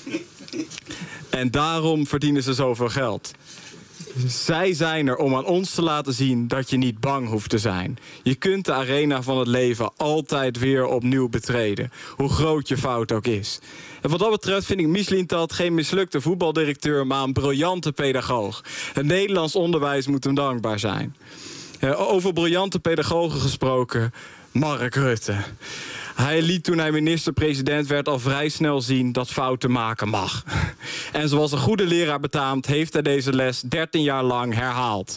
En daarom verdienen ze zoveel geld. Zij zijn er om aan ons te laten zien dat je niet bang hoeft te zijn. Je kunt de arena van het leven altijd weer opnieuw betreden. Hoe groot je fout ook is. En wat dat betreft vind ik Mislintat geen mislukte voetbaldirecteur, maar een briljante pedagoog. Het Nederlands onderwijs moet hem dankbaar zijn. Over briljante pedagogen gesproken, Mark Rutte. Hij liet toen hij minister-president werd al vrij snel zien dat fouten maken mag. En zoals een goede leraar betaamt, heeft hij deze les dertien jaar lang herhaald.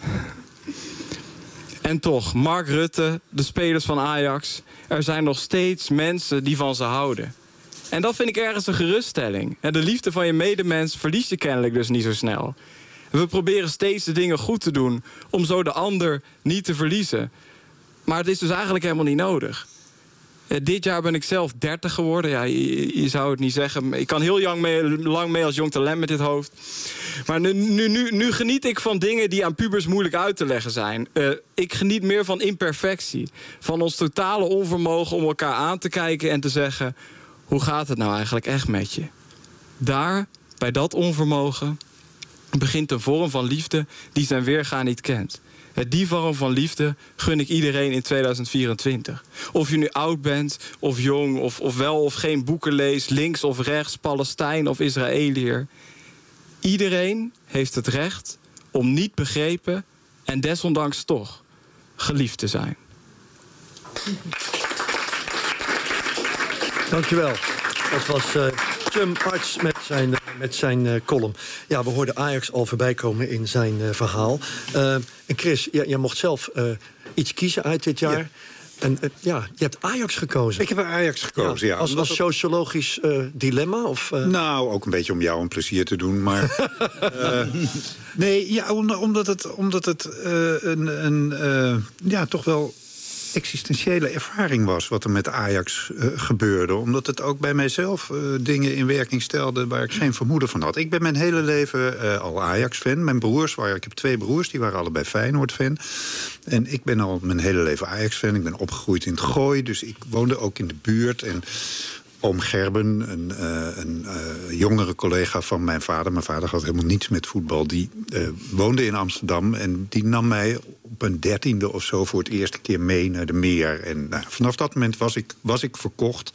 En toch, Mark Rutte, de spelers van Ajax, er zijn nog steeds mensen die van ze houden. En dat vind ik ergens een geruststelling. En de liefde van je medemens verlies je kennelijk dus niet zo snel. We proberen steeds de dingen goed te doen om zo de ander niet te verliezen. Maar het is dus eigenlijk helemaal niet nodig. Dit jaar ben ik zelf dertig geworden. Ja, je, je zou het niet zeggen. Ik kan heel lang mee, lang mee als jong talent met dit hoofd. Maar nu, nu, nu, nu geniet ik van dingen die aan pubers moeilijk uit te leggen zijn. Uh, ik geniet meer van imperfectie. Van ons totale onvermogen om elkaar aan te kijken en te zeggen, hoe gaat het nou eigenlijk echt met je? Daar, bij dat onvermogen, begint een vorm van liefde die zijn weerga niet kent. Die vorm van liefde gun ik iedereen in tweeduizend vierentwintig. Of je nu oud bent, of jong, of, of wel of geen boeken leest, links of rechts, Palestijn of Israëliër. Iedereen heeft het recht om niet begrepen en desondanks toch geliefd te zijn. Dankjewel. Dat was uh, Chum Arts met zijn, uh, met zijn uh, column. Ja, we hoorden Ajax al voorbij komen in zijn uh, verhaal. Uh, en Chris, jij, jij mocht zelf uh, iets kiezen uit dit jaar. Ja. En uh, ja, je hebt Ajax gekozen. Ik heb Ajax gekozen, ja. ja. Als, als sociologisch uh, dilemma? Of, uh... Nou, ook een beetje om jou een plezier te doen, maar... uh, nee, ja, omdat het, omdat het uh, een, een uh, ja, toch wel existentiële ervaring was wat er met Ajax uh, gebeurde. Omdat het ook bij mijzelf uh, dingen in werking stelde waar ik geen vermoeden van had. Ik ben mijn hele leven uh, al Ajax-fan. Mijn broers waren, ik heb twee broers, die waren allebei Feyenoord-fan. En ik ben al mijn hele leven Ajax-fan. Ik ben opgegroeid in het Gooi, dus ik woonde ook in de buurt. En oom Gerben, een, uh, een uh, jongere collega van mijn vader. Mijn vader had helemaal niets met voetbal. Die uh, woonde in Amsterdam en die nam mij op een dertiende of zo voor het eerste keer mee naar de meer. En nou, vanaf dat moment was ik, was ik verkocht.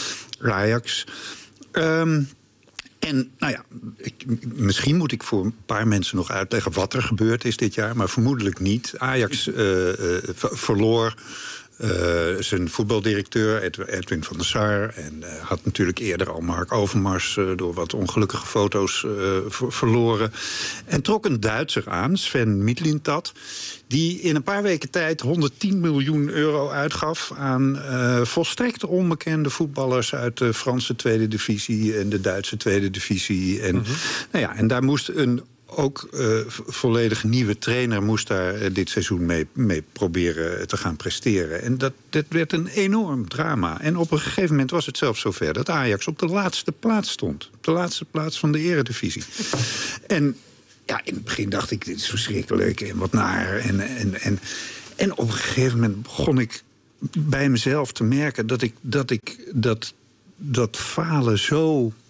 Ajax. Um, En nou ja, ik, misschien moet ik voor een paar mensen nog uitleggen wat er gebeurd is dit jaar, maar vermoedelijk niet. Ajax uh, uh, verloor uh, zijn voetbaldirecteur Edwin van der Sar en uh, had natuurlijk eerder al Mark Overmars uh, door wat ongelukkige foto's uh, ver- verloren. En trok een Duitser aan, Sven Mislintat, die in een paar weken tijd honderdtien miljoen euro uitgaf aan uh, volstrekt onbekende voetballers uit de Franse tweede divisie en de Duitse tweede divisie. En, mm-hmm. nou ja, en daar moest een ook uh, volledig nieuwe trainer moest daar uh, dit seizoen mee, mee proberen te gaan presteren. En dat, dat werd een enorm drama. En op een gegeven moment was het zelfs zover dat Ajax op de laatste plaats stond. Op de laatste plaats van de eredivisie. En ja, in het begin dacht ik, dit is verschrikkelijk en wat naar. En, en, en, en op een gegeven moment begon ik bij mezelf te merken dat ik dat, ik, dat, dat falen zo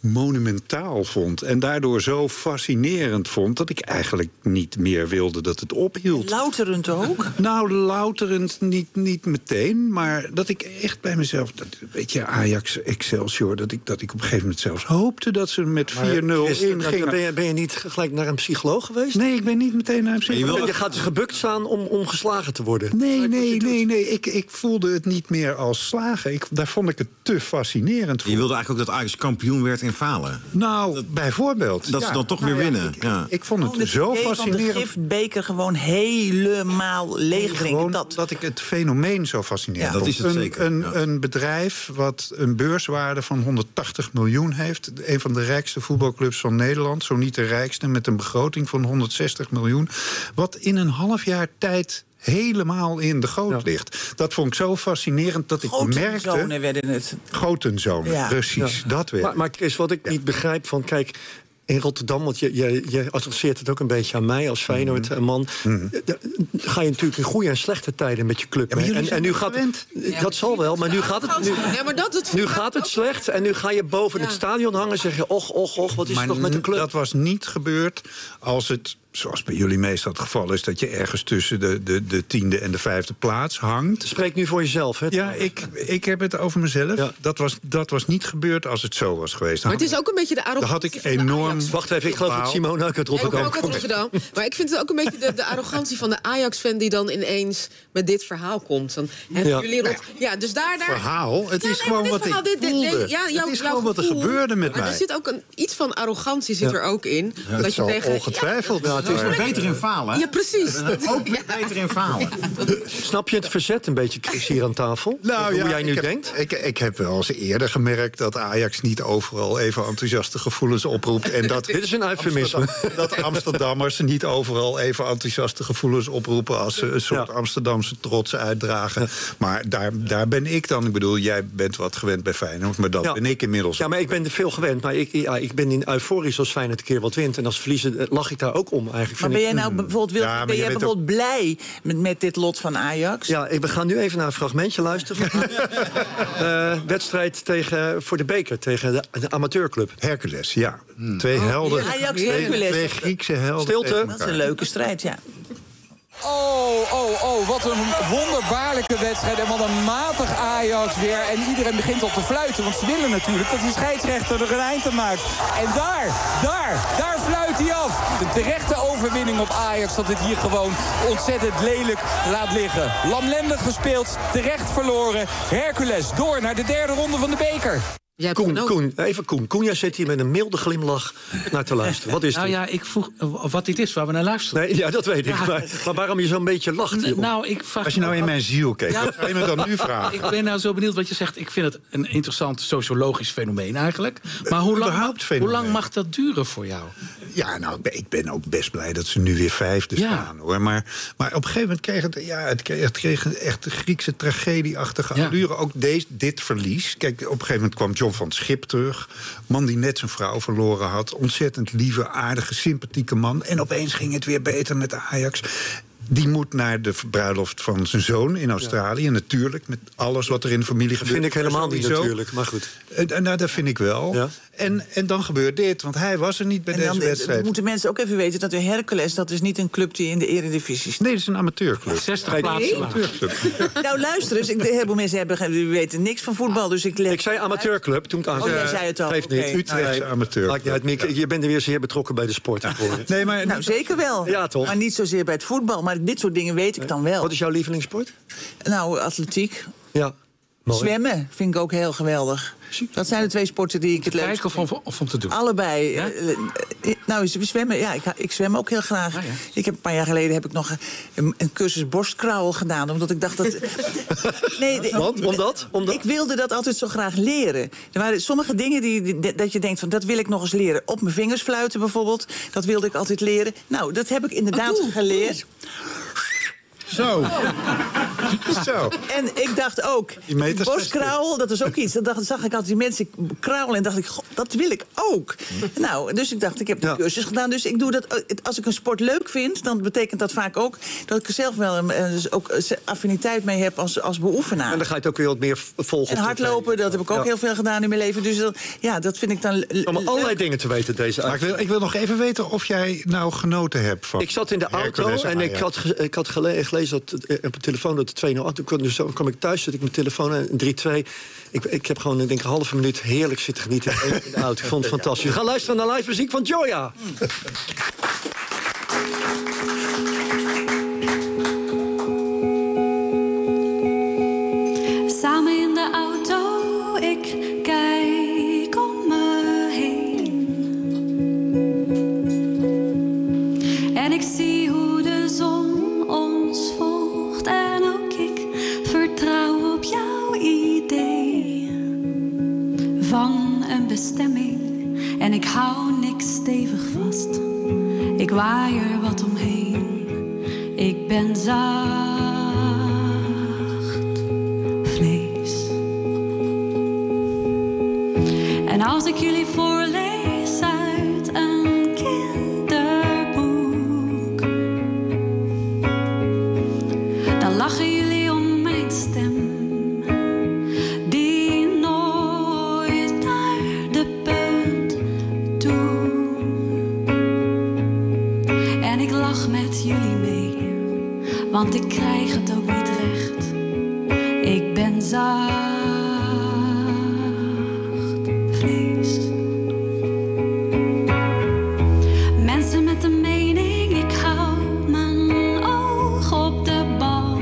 monumentaal vond. En daardoor zo fascinerend vond dat ik eigenlijk niet meer wilde dat het ophield. Louterend ook? Nou, louterend niet, niet meteen. Maar dat ik echt bij mezelf... Dat, weet je, Ajax, Excelsior... Dat ik, dat ik op een gegeven moment zelfs hoopte dat ze met vier nul ingingen. Ben je, ben je niet gelijk naar een psycholoog geweest? Nee, ik ben niet meteen naar een psycholoog. Je, wil, je gaat dus gebukt staan om, om geslagen te worden? Nee, nee, nee. nee. Ik, ik voelde het niet meer als slagen. Ik, daar vond ik het te fascinerend voor. Je wilde eigenlijk ook dat Ajax kampioen werd in falen. Nou, dat, bijvoorbeeld. Dat ja, ze dan toch nou weer ja, winnen. Ik, ja. ik vond het het zo fascinerend. Van de gifbeker gewoon helemaal leeg drinken. Dat. dat ik het fenomeen zo fascinerend ja, dat is het een, zeker. Een, ja. een bedrijf wat een beurswaarde van honderdtachtig miljoen heeft. Een van de rijkste voetbalclubs van Nederland. Zo niet de rijkste, met een begroting van honderdzestig miljoen. Wat in een half jaar tijd helemaal in de goot ja. ligt. Dat vond ik zo fascinerend dat ik merkte... Gotenzonen werden het. Gotenzonen, ja. precies. Ja. Dat weer. Maar, maar Chris, wat ik ja. niet begrijp van... Kijk, in Rotterdam, want je, je, je adresseert het ook een beetje aan mij als Feyenoord mm-hmm. man. Mm-hmm. Ga je natuurlijk in goede en slechte tijden met je club. Ja, en, en nu gaat het, ja, dat zal wel, maar nu gaat het, nu, ja, maar dat het nu gaat het slecht. En nu ga je boven ja. het stadion hangen en zeg je... och, och, och, wat is maar er nog met de club? Dat was niet gebeurd als het... zoals bij jullie meestal het geval is... dat je ergens tussen de, de, de tiende en de vijfde plaats hangt. Spreek nu voor jezelf, hè? Ja, ik, ik heb het over mezelf. Ja. Dat, was, dat was niet gebeurd als het zo was geweest. Maar het is ook een beetje de arrogantie. Dat had ik enorm... Wacht even, ik geloof dat Simone ook uit Rotterdam ja, ik ook uit Rotterdam. Maar ik vind het ook een beetje de, de arrogantie van de Ajax-fan... die dan ineens met dit verhaal komt. Dan, ja. Jullie rot... ja, dus daar, daar... Verhaal? Het ja, is nee, gewoon wat verhaal, ik dit, dit, voelde. nee, ja, jouw, het is jouw gewoon gevoel, wat er gebeurde met maar mij. Er zit ook een, iets van arrogantie zit ja. er ook in. Ja, dat je tegen, ongetwijfeld. Ja, het is maar beter in falen. Ja, precies. Ook beter in falen. Snap je het verzet een beetje, Chris, hier aan tafel? Nou, hoe ja, jij nu ik heb, denkt? Ik, ik heb wel eens eerder gemerkt dat Ajax niet overal even enthousiaste gevoelens oproept. En dat, Dit is een eufemisme. Amsterdam, dat Amsterdammers niet overal even enthousiaste gevoelens oproepen als ze een soort ja. Amsterdamse trots uitdragen. Ja. Maar daar, daar ben ik dan. Ik bedoel, jij bent wat gewend bij Feyenoord, maar dat ja. ben ik inmiddels. Ja, maar ik ben er veel gewend. Maar ik, ja, ik ben in euforisch als Feyenoord een keer wat wint. En als verliezen lach ik daar ook om eigenlijk. Maar ben ik, jij nou bijvoorbeeld, wil, ja, ben jij bijvoorbeeld ook... blij met, met dit lot van Ajax? Ja, we gaan nu even naar een fragmentje luisteren. Van uh, wedstrijd tegen, voor de beker tegen de, de amateurclub. Hercules, ja. Hmm. Twee oh, helden. Ajax, twee, Hercules. Twee Griekse helden. Stilte. Dat is een leuke strijd, ja. Oh, oh, oh, wat een wonderbaarlijke wedstrijd. En wat een matig Ajax weer. En iedereen begint al te fluiten. Want ze willen natuurlijk dat die scheidsrechter er een eind aan maakt. En daar, daar, daar fluit hij af. De terechte overwinning op Ajax. Dat het hier gewoon ontzettend lelijk laat liggen. Lamlendig gespeeld, terecht verloren. Hercules door naar de derde ronde van de beker. Koen, Koen, even Koen. Koen, jij zit hier met een milde glimlach naar te luisteren. Wat is nou dit? ja, ik vroeg uh, wat dit is, waar we naar luisteren. Nee, ja, dat weet ik. Ja. Maar, maar waarom je zo'n beetje lacht? N- nou, ik vraag Als je nou in mijn ziel kijkt, ja. wat zou je me dan nu vragen? Ik ben nou zo benieuwd wat je zegt. Ik vind het een interessant sociologisch fenomeen eigenlijk. Maar hoe lang, hoe lang mag dat duren voor jou? Ja, nou, ik ben, ik ben ook best blij dat ze nu weer vijfde ja. staan, hoor. Maar, maar op een gegeven moment kreeg het, ja, het kreeg, het kreeg een echt Griekse tragedieachtige ja. allure. Ook deze, dit verlies. Kijk, op een gegeven moment kwam John van 't Schip terug. Man die net zijn vrouw verloren had. Ontzettend lieve, aardige, sympathieke man. En opeens ging het weer beter met Ajax. Die moet naar de bruiloft van zijn zoon in Australië. Ja. Natuurlijk, met alles wat er in de familie gebeurt. Dat vind ik helemaal niet natuurlijk, maar goed. Uh, nou, dat vind ik wel. Ja. En, en dan gebeurt dit, want hij was er niet bij en deze dan, wedstrijd. Moeten mensen ook even weten dat de Hercules... dat is niet een club die in de eredivisie staat. Nee, dat is een amateurclub. zestig plaatsen. Amateurclub. Nou, luister eens. Ik, de heleboel mensen hebben, die weten niks van voetbal. Dus ik, ik zei amateurclub toen ik aan. Oh, jij zei het al. Geeft okay. niet. Utrechtse nee, amateurclub. Nee, je bent er weer zeer betrokken bij de sport. Nee, maar, nou, zeker wel. Ja, toch? Maar niet zozeer bij het voetbal. Maar dit soort dingen weet ik dan wel. Wat is jouw lievelingssport? Nou, atletiek. Ja. Mooi. Zwemmen vind ik ook heel geweldig. Dat zijn de twee sporten die ik het leukst vind. Kijken of, of om te doen? Allebei. Ja? Nou, we zwemmen. Ja, ik, ik zwem ook heel graag. Ah, ja. Ik heb een paar jaar geleden heb ik nog een, een cursus borstkrauwel gedaan, omdat ik dacht dat. nee, de, Want? Omdat? Omdat? Ik wilde dat altijd zo graag leren. Er waren sommige dingen die, die dat je denkt van dat wil ik nog eens leren. Op mijn vingers fluiten bijvoorbeeld. Dat wilde ik altijd leren. Nou, dat heb ik inderdaad oh, doe, geleerd. Doe. Zo. Zo. En ik dacht ook, boskrauwel, dat is ook iets. Dan dacht, zag ik altijd die mensen krauwelen en dacht ik, god, dat wil ik ook. Nou, dus ik dacht, ik heb de cursus gedaan. Dus ik doe dat, als ik een sport leuk vind, dan betekent dat vaak ook dat ik er zelf wel een, dus ook affiniteit mee heb als, als beoefenaar. En dan ga je het ook weer wat meer volgen. En hardlopen, dat heb ik ook ja. heel veel gedaan in mijn leven. Dus dat, ja, dat vind ik dan... Om allerlei dingen te weten deze maar ik wil, ik wil nog even weten of jij nou genoten hebt van... Ik zat in de auto Hercules en ik had, ge, ik had gele, gelezen dat, op mijn telefoon dat de twee nul acht... Dus toen kwam ik thuis, zet ik mijn telefoon en drie twee. Ik, ik heb gewoon, ik denk, een halve minuut heerlijk zitten genieten in de auto. Ik vond het fantastisch. We gaan luisteren naar live muziek van Joya. Samen in de auto, ik kijk om me heen. En ik zie hoe de zon ons volgt. En ook ik vertrouw op jouw idee van een bestemming. En ik hou niks stevig vast. Ik waai er wat omheen. Ik ben zacht. En als ik jullie voorlees uit een kinderboek, dan lachen jullie om mijn stem, die nooit naar de punt toe. En ik lach met jullie mee, want ik krijg het ook niet recht. Ik ben zacht. Mensen met een mening, ik hou mijn oog op de bal.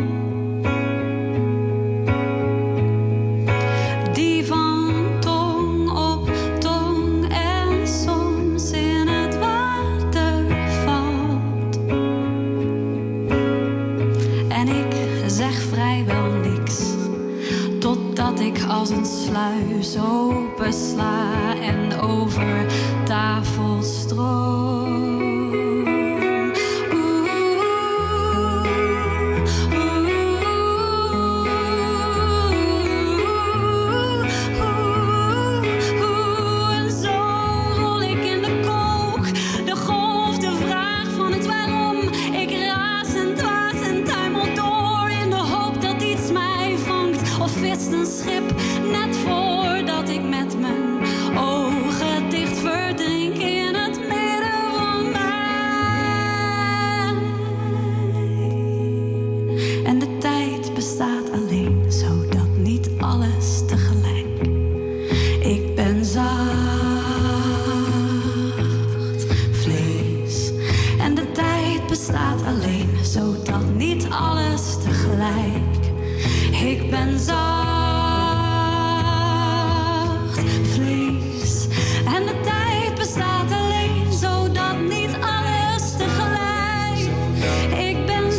Die van tong op tong en soms in het water valt. En ik zeg vrijwel niks, totdat ik als een sluis opensla en over tafel stroom. En zo rol ik in de kook, de golf, de vraag van het waarom. Ik raas en dwaas en tuimel door in de hoop dat iets mij vangt. Of vist een schip net voordat ik met mijn ogen dicht verdrink in het midden van mij. En de tijd bestaat alleen, zodat niet alles tegelijk. Ik ben zacht vlees. En de tijd bestaat alleen, zodat niet alles tegelijk. Ik ben zacht vlees. En de tijd bestaat alleen, zodat niet alles tegelijk. Ik ben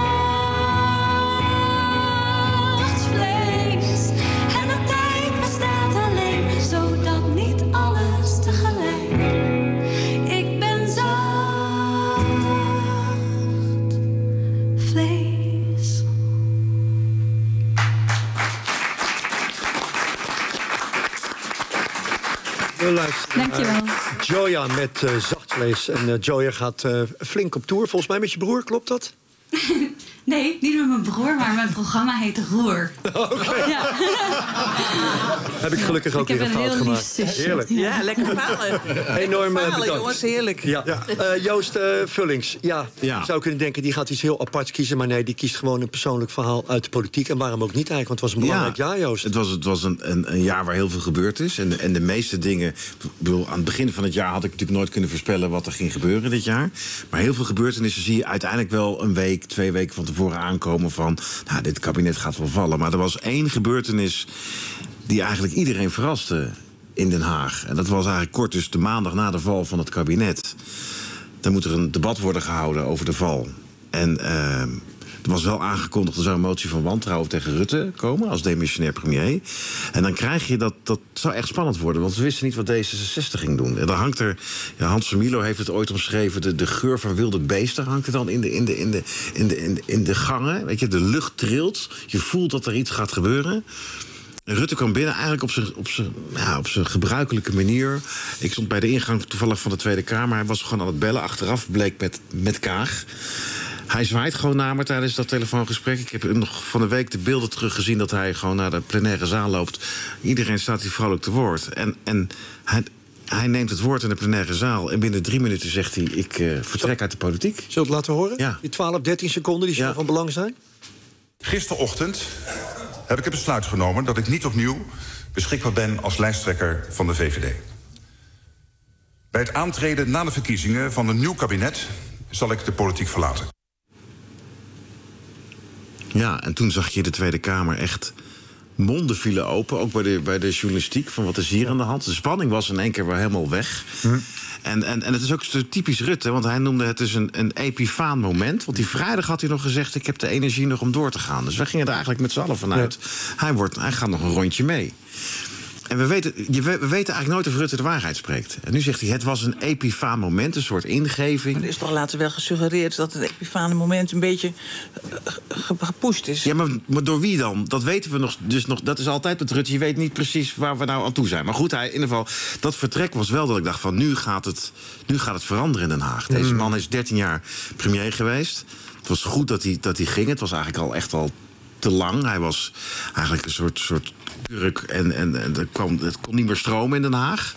zacht vlees. En de tijd bestaat alleen, zodat niet alles tegelijk. Ik ben zacht vlees. We luisteren Dankjewel. naar Joya met uh, Zachtvlees. En uh, Joya gaat uh, flink op tour. Volgens mij met je broer, klopt dat? Nee, niet met mijn broer, maar mijn programma heet Roer. Oké. Ja. Heb ik gelukkig ook Ik weer heb een een fout heel gemaakt. lief zusje. Heerlijk. Ja, lekker verhalen. Enorm uh, Verhalen, bedankt. jongens, heerlijk. Ja. Ja. Uh, Joost uh, Vullings, ja, Ja. je zou kunnen denken die gaat iets heel aparts kiezen. Maar nee, die kiest gewoon een persoonlijk verhaal uit de politiek. En waarom ook niet eigenlijk, want het was een belangrijk jaar, Joost. Het was, het was een, een, een jaar waar heel veel gebeurd is. En, en de meeste dingen... Ik bedoel, aan het begin van het jaar had ik natuurlijk nooit kunnen voorspellen wat er ging gebeuren dit jaar. Maar heel veel gebeurtenissen zie je uiteindelijk wel een week, twee weken van tevoren aankomen van... nou, dit kabinet gaat wel vallen. Maar er was één gebeurtenis die eigenlijk iedereen verraste in Den Haag. En dat was eigenlijk kort, dus de maandag na de val van het kabinet. Dan moet er een debat worden gehouden over de val. En uh, Er was wel aangekondigd, er zou een motie van wantrouwen tegen Rutte komen als demissionair premier. En dan krijg je dat, dat zou echt spannend worden, want we wisten niet wat D zesenzestig ging doen. En dan hangt er, ja, Hans van Milo heeft het ooit omschreven, de, de geur van wilde beesten hangt er dan in de, in, de, in, de, in, de, in, de, in de gangen. Weet je, de lucht trilt, je voelt dat er iets gaat gebeuren. En Rutte kwam binnen eigenlijk op zijn, op zijn, ja, op zijn gebruikelijke manier. Ik stond bij de ingang toevallig van de Tweede Kamer. Hij was gewoon aan het bellen. Achteraf bleek met, met Kaag. Hij zwaait gewoon naar me tijdens dat telefoongesprek. Ik heb nog van de week de beelden teruggezien dat hij gewoon naar de plenaire zaal loopt. Iedereen staat hier vrolijk te woord. En, en hij, hij neemt het woord in de plenaire zaal. En binnen drie minuten zegt hij, ik uh, vertrek uit de politiek. Zullen we het laten horen? Ja. Die twaalf, dertien seconden die ja. van belang zijn? Gisterochtend heb ik het besluit genomen dat ik niet opnieuw beschikbaar ben als lijsttrekker van de V V D. Bij het aantreden na de verkiezingen van een nieuw kabinet zal ik de politiek verlaten. Ja, en toen zag je de Tweede Kamer echt monden vielen open, ook bij de, bij de journalistiek, van wat is hier aan de hand. De spanning was in één keer weer helemaal weg. Hm. En, en, en het is ook typisch Rutte, want hij noemde het dus een, een epifaan moment. Want die vrijdag had hij nog gezegd, ik heb de energie nog om door te gaan. Dus wij gingen er eigenlijk met z'n allen vanuit. Ja. Hij, wordt, hij gaat nog een rondje mee. En we weten, je, we weten eigenlijk nooit of Rutte de waarheid spreekt. En nu zegt hij, het was een epifaan moment, een soort ingeving. Maar er is toch later wel gesuggereerd dat het epifane moment een beetje gepusht is. Ja, maar, maar door wie dan? Dat weten we nog, dus nog. Dat is altijd met Rutte. Je weet niet precies waar we nou aan toe zijn. Maar goed, hij, in ieder geval, dat vertrek was wel dat ik dacht van, nu gaat het, nu gaat het veranderen in Den Haag. Deze mm. man is dertien jaar premier geweest. Het was goed dat hij, dat hij ging. Het was eigenlijk al echt al te lang. Hij was eigenlijk een soort, soort kurk en, en, en het, kwam, het kon niet meer stromen in Den Haag.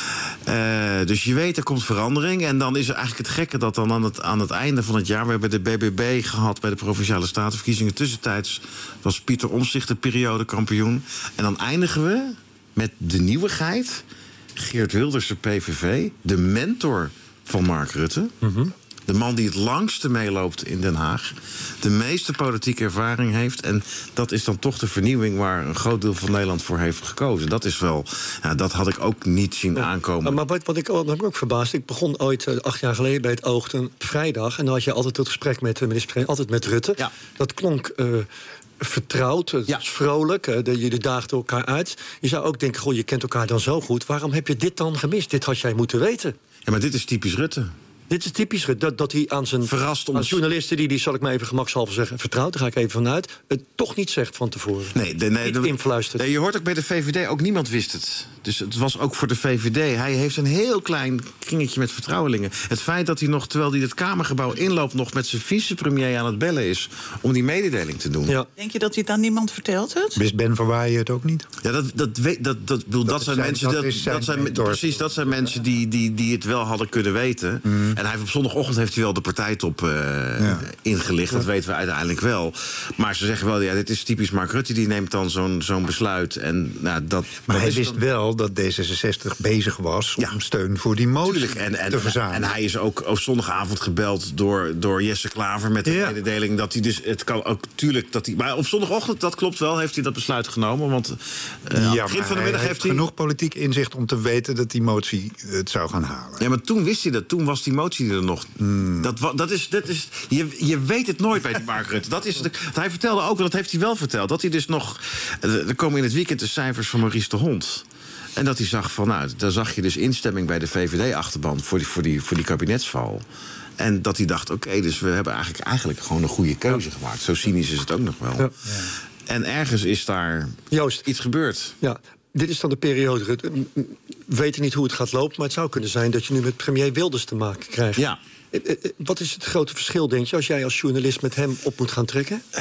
Uh, dus je weet, er komt verandering. En dan is er eigenlijk het gekke dat dan aan het, aan het einde van het jaar... we hebben de B B B gehad bij de Provinciale Statenverkiezingen. Tussentijds was Pieter Omtzigt de periodekampioen. En dan eindigen we met de nieuwigheid. Geert Wilders, de P V V, de mentor van Mark Rutte. Mm-hmm. De man die het langste meeloopt in Den Haag. De meeste politieke ervaring heeft. En dat is dan toch de vernieuwing waar een groot deel van Nederland voor heeft gekozen. Dat is wel, ja, dat had ik ook niet zien ja, aankomen. Maar wat, wat ik wat heb ik ook verbaasd. Ik begon ooit uh, acht jaar geleden bij het Oog een vrijdag. En dan had je altijd het gesprek met de minister, altijd met Rutte. Ja. Dat klonk Uh, vertrouwd, het ja. was vrolijk, uh, de, jullie daagden elkaar uit. Je zou ook denken, goh, je kent elkaar dan zo goed. Waarom heb je dit dan gemist? Dit had jij moeten weten. Ja, maar dit is typisch Rutte. Dit is typisch, dat, dat hij aan zijn Verrast om aan journalisten... die, die zal ik maar even gemakshalve zeggen, vertrouwt, daar ga ik even vanuit... het toch niet zegt van tevoren. Nee, de, nee, niet influistert. Nee, je hoort ook bij de V V D, ook niemand wist het. Dus het was ook voor de V V D. Hij heeft een heel klein kringetje met vertrouwelingen. Het feit dat hij nog, terwijl hij het Kamergebouw inloopt... nog met zijn vicepremier aan het bellen is om die mededeling te doen. Ja. Denk je dat hij het aan niemand vertelt? Het? Wist Ben van Waaien het ook niet? Ja, dat, dat, dat, dat, dat, bedoel, dat, dat zijn, zijn mensen... Dat, dat, dat zijn, precies, dat zijn mensen die, die, die het wel hadden kunnen weten. Mm. En hij heeft op zondagochtend heeft hij wel de partijtop uh, ja. ingelicht. Dat weten we uiteindelijk wel. Maar ze zeggen wel, ja, dit is typisch Mark Rutte. Die neemt dan zo'n zo'n besluit. En, nou, dat, maar dat hij wist dan wel dat D zesenzestig bezig was om ja. steun voor die motie en, en, te verzamelen. En hij is ook op zondagavond gebeld door, door Jesse Klaver met de ja. mededeling dat hij dus, het kan ook tuurlijk dat hij, maar op zondagochtend, dat klopt wel, heeft hij dat besluit genomen. Want uh, ja, aan het begin van de middag hij heeft hij genoeg politiek inzicht om te weten dat die motie het zou gaan halen. Ja, maar toen wist hij dat, toen was die motie er nog. Hmm. Dat, dat is, dat is, je, je weet het nooit bij die Mark Rutte. Dat is de, hij vertelde ook, dat heeft hij wel verteld, dat hij dus nog, er komen in het weekend de cijfers van Maurice de Hond. En dat hij zag van, nou, daar zag je dus instemming bij de V V D-achterban voor die, voor die, voor die kabinetsval. En dat hij dacht, oké, okay, dus we hebben eigenlijk, eigenlijk gewoon een goede keuze ja. gemaakt. Zo cynisch is het ook nog wel. Ja. Ja. En ergens is daar Joost, iets gebeurd. Ja, dit is dan de periode. We weten niet hoe het gaat lopen, maar het zou kunnen zijn dat je nu met premier Wilders te maken krijgt. Ja. Wat is het grote verschil, denk je, als jij als journalist met hem op moet gaan trekken? Uh,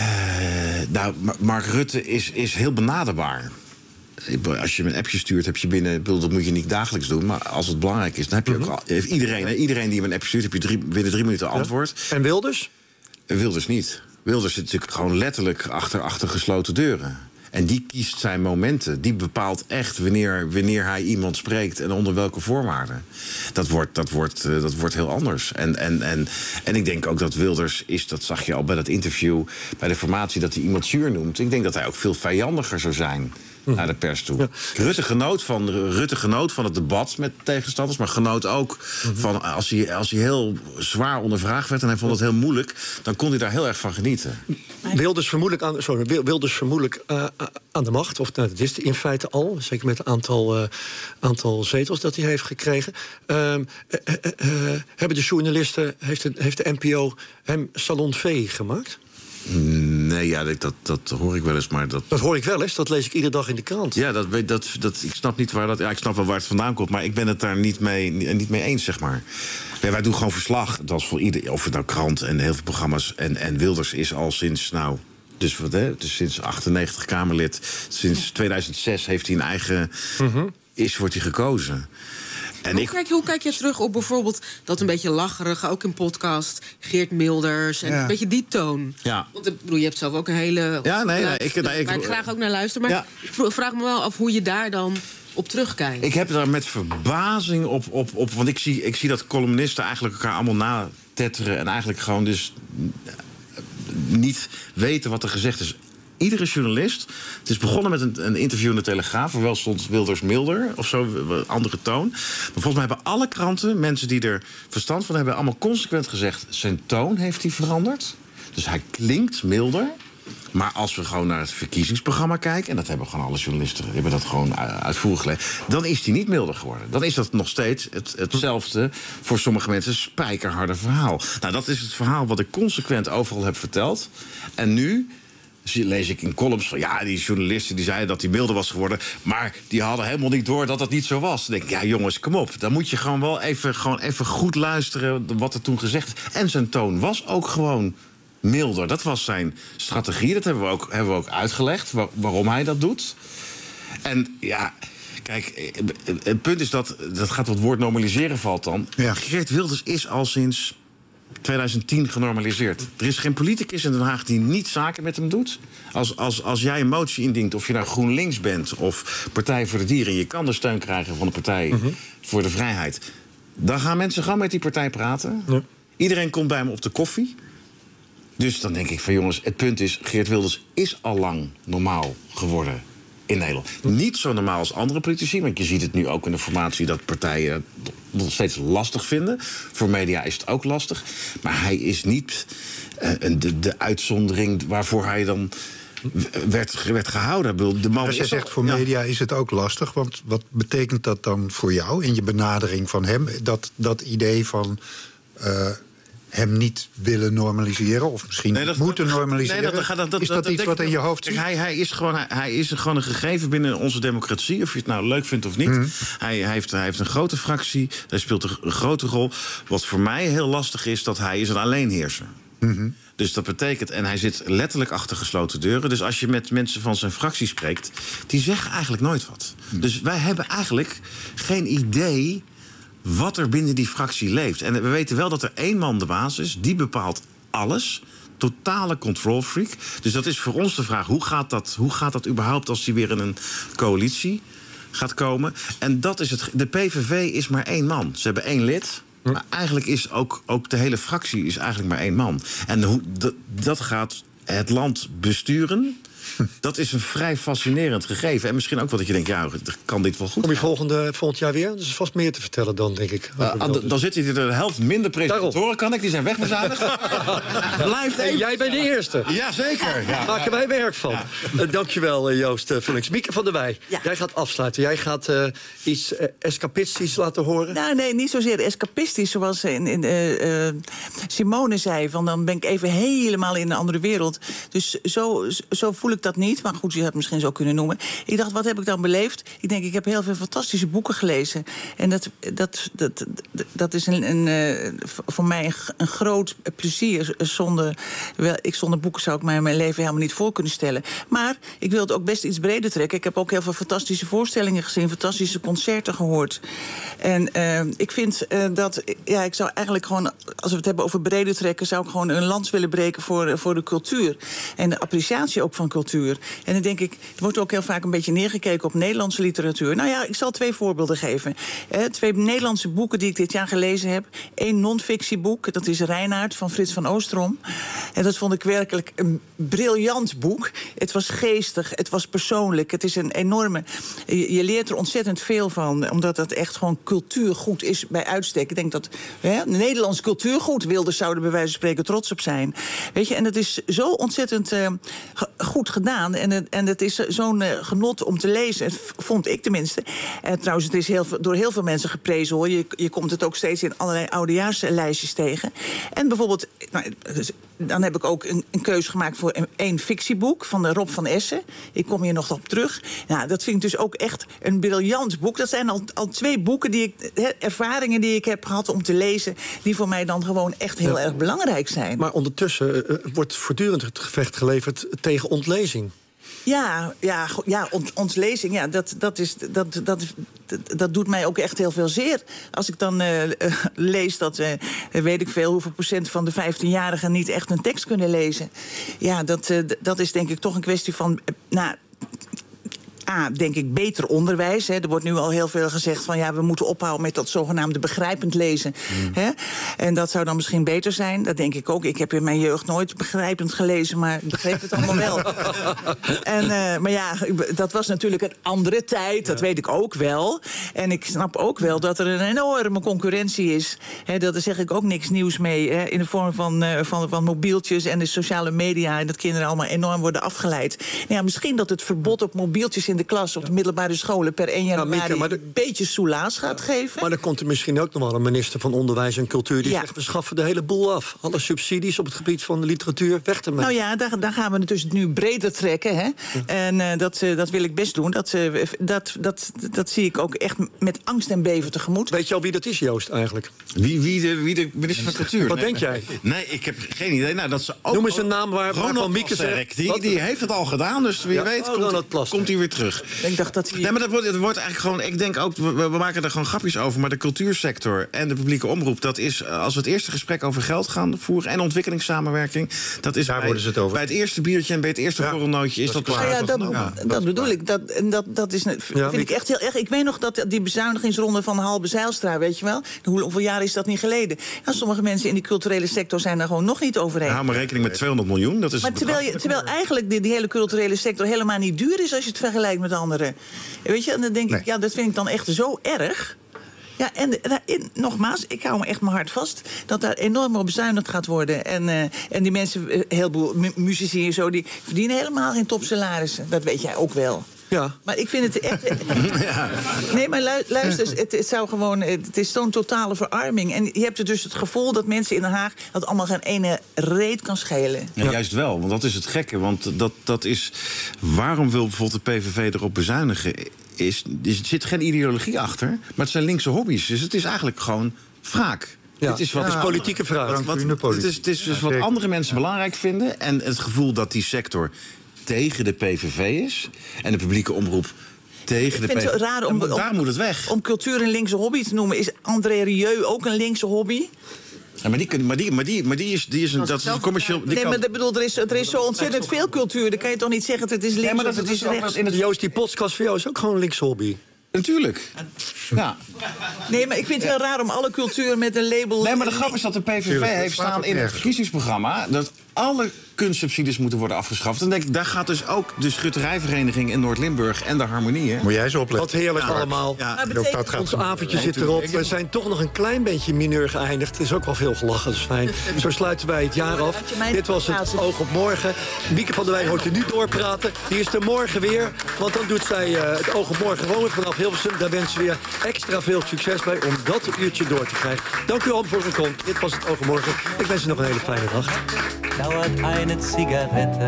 nou, Mark Rutte is, is heel benaderbaar. Als je een appje stuurt, heb je binnen... dat moet je niet dagelijks doen, maar als het belangrijk is... dan heb je ook al, heeft iedereen, hè, iedereen die hem een appje stuurt... heb je drie, binnen drie minuten antwoord. Ja. En Wilders? Wilders niet. Wilders zit natuurlijk gewoon letterlijk achter, achter gesloten deuren. En die kiest zijn momenten. Die bepaalt echt wanneer, wanneer hij iemand spreekt en onder welke voorwaarden. Dat wordt, dat wordt, uh, dat wordt heel anders. En, en, en, en ik denk ook dat Wilders is, dat zag je al bij dat interview... bij de formatie, dat hij iemand zuur noemt. Ik denk dat hij ook veel vijandiger zou zijn naar de pers toe. Ja. Rutte, genoot van, Rutte genoot van het debat met tegenstanders, maar genoot ook mm-hmm. van als hij, als hij heel zwaar ondervraagd werd en hij vond het heel moeilijk, dan kon hij daar heel erg van genieten. Wilders vermoedelijk aan, sorry, Wilders vermoedelijk uh, aan de macht, of nou, dat is in feite al, zeker met het aantal, uh, aantal zetels dat hij heeft gekregen. Uh, uh, uh, uh, hebben de journalisten, heeft de, heeft de N P O hem salonveeg gemaakt? Nee, ja, dat, dat hoor ik wel eens, maar dat... Dat hoor ik wel eens, dat lees ik iedere dag in de krant. Ja, dat, dat, dat, ik snap niet waar dat... Ja, ik snap wel waar het vandaan komt, maar ik ben het daar niet mee, niet mee eens, zeg maar. Nee, wij doen gewoon verslag, dat is voor ieder, of het nou krant en heel veel programma's... en, en Wilders is al sinds, nou... Dus, wat, hè, dus sinds achtennegentig Kamerlid, sinds tweeduizend zes heeft hij een eigen... Mm-hmm. Is, wordt hij gekozen. En hoe, ik... kijk, hoe kijk je terug op bijvoorbeeld dat een beetje lacherige, ook in podcast, Geert Milders en ja. een beetje die toon? Ja. Want ik bedoel, je hebt zelf ook een hele. Ja, nee, nee ik, nee, ik, waar ik graag ook naar luister. Maar ja. ik vraag me wel af hoe je daar dan op terugkijkt. Ik heb daar met verbazing op, op, op want ik zie, ik zie dat columnisten eigenlijk elkaar allemaal natetteren en eigenlijk gewoon dus niet weten wat er gezegd is. Iedere journalist. Het is begonnen met een, een interview in de Telegraaf. Waar wel stond Wilders milder of zo, andere toon. Maar volgens mij hebben alle kranten, mensen die er verstand van hebben, allemaal consequent gezegd: zijn toon heeft hij veranderd. Dus hij klinkt milder. Maar als we gewoon naar het verkiezingsprogramma kijken, en dat hebben gewoon alle journalisten, hebben dat gewoon uitvoerig gelezen, dan is hij niet milder geworden. Dan is dat nog steeds het, hetzelfde, voor sommige mensen, spijkerharde verhaal. Nou, dat is het verhaal wat ik consequent overal heb verteld. En nu lees ik in columns van, ja, die journalisten die zeiden dat hij milder was geworden, maar die hadden helemaal niet door dat dat niet zo was. Dan denk ik, ja jongens, kom op. Dan moet je gewoon wel even, gewoon even goed luisteren wat er toen gezegd is. En zijn toon was ook gewoon milder. Dat was zijn strategie. Dat hebben we ook, hebben we ook uitgelegd, waar, waarom hij dat doet. En ja, kijk, het punt is dat, dat gaat wat woord normaliseren valt dan. Ja. Geert Wilders is al sinds tweeduizend tien genormaliseerd. Er is geen politicus in Den Haag die niet zaken met hem doet. Als, als, als jij een motie indient, of je nou GroenLinks bent of Partij voor de Dieren, en je kan de steun krijgen van de Partij mm-hmm. voor de Vrijheid, dan gaan mensen gewoon met die partij praten. Ja. Iedereen komt bij hem op de koffie. Dus dan denk ik van jongens, het punt is, Geert Wilders is al lang normaal geworden in Nederland. Niet zo normaal als andere politici, want je ziet het nu ook in de formatie dat partijen nog steeds lastig vinden. Voor media is het ook lastig. Maar hij is niet uh, de, de uitzondering waarvoor hij dan werd, werd gehouden. De man Als je zegt voor media ja. is het ook lastig, want wat betekent dat dan voor jou in je benadering van hem? Dat, dat idee van Uh, hem niet willen normaliseren, of misschien nee, dat, moeten normaliseren. Nee, dat, dat, dat, is dat, dat iets dat, wat in je hoofd zit? Hij, hij, is gewoon, hij, hij is gewoon een gegeven binnen onze democratie, of je het nou leuk vindt of niet. Mm. Hij, hij, heeft, hij heeft een grote fractie, hij speelt een grote rol. Wat voor mij heel lastig is, dat hij is een alleenheerser. Mm-hmm. Dus dat betekent, en hij zit letterlijk achter gesloten deuren. Dus als je met mensen van zijn fractie spreekt, die zeggen eigenlijk nooit wat. Mm. Dus wij hebben eigenlijk geen idee wat er binnen die fractie leeft. En we weten wel dat er één man de baas is, die bepaalt alles. Totale control freak. Dus dat is voor ons de vraag, hoe gaat dat, hoe gaat dat überhaupt als hij weer in een coalitie gaat komen? En dat is het. De P V V is maar één man. Ze hebben één lid. Maar eigenlijk is ook, ook de hele fractie is eigenlijk maar één man. En hoe, dat, dat gaat het land besturen. Dat is een vrij fascinerend gegeven. En misschien ook wat dat je denkt, ja, kan dit wel goed Kom je volgende, volgend jaar weer? Dus vast meer te vertellen dan, denk ik. Uh, dan, dan zit hij er de helft minder presentatoren, kan ik. Die zijn wegbezuinigd. Blijft en jij bent de eerste. Jazeker. Ja. Maken wij werk van. Ja. Uh, dankjewel, uh, Joost uh, Vullings. Mieke van der Wij, ja. Jij gaat afsluiten. Jij gaat uh, iets uh, escapistisch laten horen. Nou, nee, niet zozeer escapistisch, zoals in, in, uh, uh, Simone zei. Van dan ben ik even helemaal in een andere wereld. Dus zo, zo voel ik dat niet, maar goed, je had het misschien zo kunnen noemen. Ik dacht, wat heb ik dan beleefd? Ik denk, ik heb heel veel fantastische boeken gelezen. En dat, dat, dat, dat is een, een, voor mij een, een groot plezier. Zonder, wel, ik zonder boeken zou ik mij mijn leven helemaal niet voor kunnen stellen. Maar ik wil het ook best iets breder trekken. Ik heb ook heel veel fantastische voorstellingen gezien, fantastische concerten gehoord. En uh, ik vind uh, dat, ja, ik zou eigenlijk gewoon, als we het hebben over breder trekken, zou ik gewoon een lans willen breken voor, voor de cultuur. En de appreciatie ook van cultuur. literatuur. En dan denk ik, er wordt ook heel vaak een beetje neergekeken op Nederlandse literatuur. Nou ja, ik zal twee voorbeelden geven. Eh, twee Nederlandse boeken die ik dit jaar gelezen heb. Eén non-fictieboek, dat is Reinaard van Frits van Oostrom. En dat vond ik werkelijk een briljant boek. Het was geestig, het was persoonlijk. Het is een enorme... Je, je leert er ontzettend veel van, omdat het echt gewoon cultuurgoed is bij uitstek. Ik denk dat hè, Nederlands cultuurgoed Wilders zouden bij wijze van spreken trots op zijn. Weet je, en het is zo ontzettend uh, goed gedaan. En het, en het is zo'n uh, genot om te lezen, vond ik tenminste. En trouwens, het is heel, door heel veel mensen geprezen, hoor. Je, je komt het ook steeds in allerlei oudejaarslijstjes tegen. En bijvoorbeeld, nou, dan heb ik ook een, een keuze gemaakt voor een, een fictieboek van de Rob van Essen. Ik kom hier nog op terug. Nou, dat vind ik dus ook echt een briljant boek. Dat zijn al, al twee boeken, die ik, he, ervaringen die ik heb gehad om te lezen, die voor mij dan gewoon echt heel ja. erg belangrijk zijn. Maar ondertussen uh, wordt voortdurend het gevecht geleverd tegen ontlezing. Ja, ja, ja ont, ontlezing, ja, dat, dat, is, dat, dat, dat, dat doet mij ook echt heel veel zeer. Als ik dan uh, uh, lees dat, uh, weet ik veel, hoeveel procent van de vijftienjarigen niet echt een tekst kunnen lezen. Ja, dat, uh, dat is denk ik toch een kwestie van... Uh, nou, A, denk ik, beter onderwijs. Hè. Er wordt nu al heel veel gezegd van ja, we moeten ophouden met dat zogenaamde begrijpend lezen. Mm. Hè. En dat zou dan misschien beter zijn. Dat denk ik ook. Ik heb in mijn jeugd nooit begrijpend gelezen, maar ik begreep het allemaal wel. En, uh, maar ja, dat was natuurlijk een andere tijd. Dat ja. weet ik ook wel. En ik snap ook wel dat er een enorme concurrentie is. Hè, daar zeg ik ook niks nieuws mee. Hè, in de vorm van, uh, van, van mobieltjes en de sociale media. En dat kinderen allemaal enorm worden afgeleid. Nou ja, misschien dat het verbod op mobieltjes in de klas op de middelbare scholen per één januari ja, Mieke, de, een beetje soelaas gaat geven. Maar dan komt er misschien ook nog wel een minister van Onderwijs en Cultuur die ja. zegt, we schaffen de hele boel af. Alle subsidies op het gebied van de literatuur, weg ermee. Nou ja, daar, daar gaan we het dus nu breder trekken. Hè? Ja. En uh, dat, uh, dat wil ik best doen. Dat, uh, dat, dat, dat zie ik ook echt met angst en beven tegemoet. Weet je al wie dat is, Joost, eigenlijk? Wie, wie, de, wie de minister van Cultuur? Wat nee, denk jij? Nee, ik heb geen idee. Nou, dat ze ook Noem eens een naam waar Ronald Mieke zegt. Die, die heeft het al gedaan, dus wie ja? weet oh, komt, komt hij weer terug. Ik dacht dat hij... Nee, maar dat wordt, het wordt eigenlijk gewoon... Ik denk ook, we, we maken er gewoon grapjes over... maar de cultuursector en de publieke omroep... dat is, als we het eerste gesprek over geld gaan voeren... en ontwikkelingssamenwerking... dat is Daar bij, worden ze het over. bij het eerste biertje en bij het eerste ja, borrelnootje... is dat, dat ja, dat, ja, dat, dat bedoel ik. Dat, dat, dat is, vind ja, ik echt heel erg. Ik weet nog dat die bezuinigingsronde van Halbe Zijlstra... weet je wel, Hoe, hoeveel jaar is dat niet geleden? Nou, sommige mensen in die culturele sector... zijn daar gewoon nog niet overheen. Hou maar rekening met tweehonderd miljoen. Dat is maar terwijl, je, terwijl eigenlijk die, die hele culturele sector... helemaal niet duur is als je het vergelijkt met anderen. Weet je, en dan denk nee. ik, ja, dat vind ik dan echt zo erg. Ja, en, en nogmaals, ik hou me echt mijn hart vast... dat daar enorm op bezuinigd gaat worden. En, uh, en die mensen, een heleboel mu- muzici en zo... die verdienen helemaal geen topsalarissen. Dat weet jij ook wel. Ja. Maar ik vind het echt... ja. Nee, maar luister, het, het zou gewoon... Het is zo'n totale verarming. En je hebt er dus het gevoel dat mensen in Den Haag... dat allemaal geen ene reet kan schelen. Ja, juist wel, want dat is het gekke. Want dat, dat is... Waarom wil bijvoorbeeld de P V V erop bezuinigen? Is, er zit geen ideologie achter, maar het zijn linkse hobby's. Dus het is eigenlijk gewoon wraak. Ja, het is wat ja, is politieke vraag. Wat, wat, het is, het is dus wat andere mensen belangrijk vinden... en het gevoel dat die sector tegen de P V V is... en de publieke omroep tegen de P V V. Ik vind het raar om, daar om, moet het weg. Om cultuur een linkse hobby te noemen. Is André Rieu ook een linkse hobby? Ja, maar die, maar die, maar die, maar die is, die is een, dat is een commercieel... Nee, kan... maar dat bedoel, er is, er is zo ontzettend veel cultuur. Dan kan je toch niet zeggen dat het is links nee, maar dat of het is rechts. In het Joost, die podcast voor jou is ook gewoon een linkse hobby. Natuurlijk. Ja. Nee, maar ik vind het wel raar om alle cultuur met een label... Nee, maar de grap is dat de P V V Tuurlijk, heeft staan in het verkiezingsprogramma... dat alle kunstsubsidies moeten worden afgeschaft. En denk ik, daar gaat dus ook de schutterijvereniging in Noord-Limburg en de Harmonie. Moet jij zo opletten. Wat heerlijk ja, allemaal. Ja. Ja. Dat gaat Ons avondje zit erop. We zijn toch nog een klein beetje mineur geëindigd. Er is ook wel veel gelachen, dat is fijn. Zo sluiten wij het jaar af. Dit was het Oog op Morgen. Mieke van der Wij hoort u nu doorpraten. Die is er morgen weer. Want dan doet zij uh, het Oog op Morgen gewoon vanaf Hilversum. Daar wensen we weer extra veel succes bij om dat uurtje door te krijgen. Dank u allemaal voor het komen. Dit was het Oog op Morgen. Ik wens u nog een hele fijne dag. Dauert eine Zigarette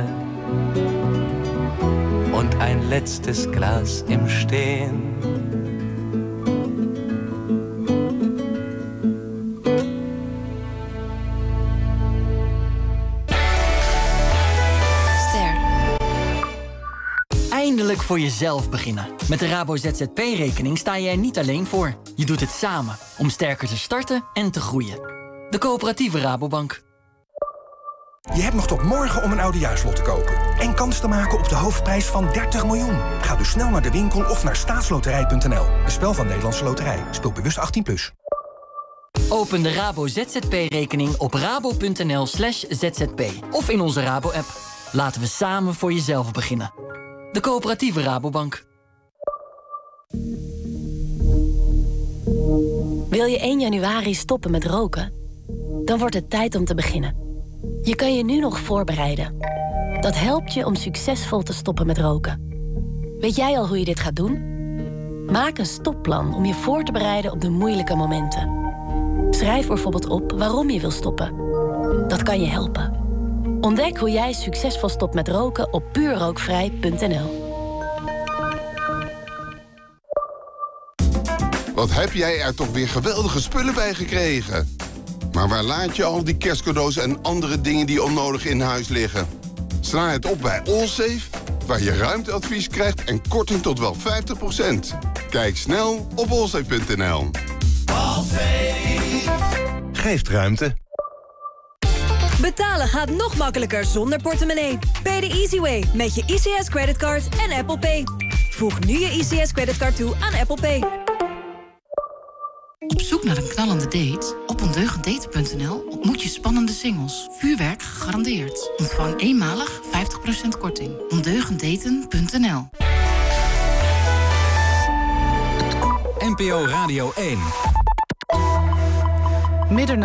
und ein letztes Glas im Stehen. Eindelijk voor jezelf beginnen. Met de Rabo Z Z P-rekening sta je er niet alleen voor. Je doet het samen om sterker te starten en te groeien. De coöperatieve Rabobank. Je hebt nog tot morgen om een oudejaarslot te kopen. En kans te maken op de hoofdprijs van dertig miljoen. Ga dus snel naar de winkel of naar staatsloterij punt n l. Een spel van Nederlandse Loterij. Speel bewust achttien plus. Open de Rabo Z Z P-rekening op rabo.nl slash zzp. Of in onze Rabo-app. Laten we samen voor jezelf beginnen. De Coöperatieve Rabobank. Wil je één januari stoppen met roken? Dan wordt het tijd om te beginnen. Je kan je nu nog voorbereiden. Dat helpt je om succesvol te stoppen met roken. Weet jij al hoe je dit gaat doen? Maak een stopplan om je voor te bereiden op de moeilijke momenten. Schrijf bijvoorbeeld op waarom je wil stoppen. Dat kan je helpen. Ontdek hoe jij succesvol stopt met roken op puurrookvrij punt n l. Wat heb jij er toch weer geweldige spullen bij gekregen? Maar waar laat je al die kerstcadeaus en andere dingen die onnodig in huis liggen? Sla het op bij Allsafe, waar je ruimteadvies krijgt en korting tot wel vijftig procent. Kijk snel op allsafe punt n l. Geeft ruimte. Betalen gaat nog makkelijker zonder portemonnee. Pay the easy way met je I C S creditcard en Apple Pay. Voeg nu je I C S creditcard toe aan Apple Pay. Op zoek naar een knallende date? Op ondeugenddaten punt n l ontmoet je spannende singles. Vuurwerk gegarandeerd. Ontvang eenmalig vijftig procent korting. ondeugenddaten punt n l. N P O Radio één. Middernacht.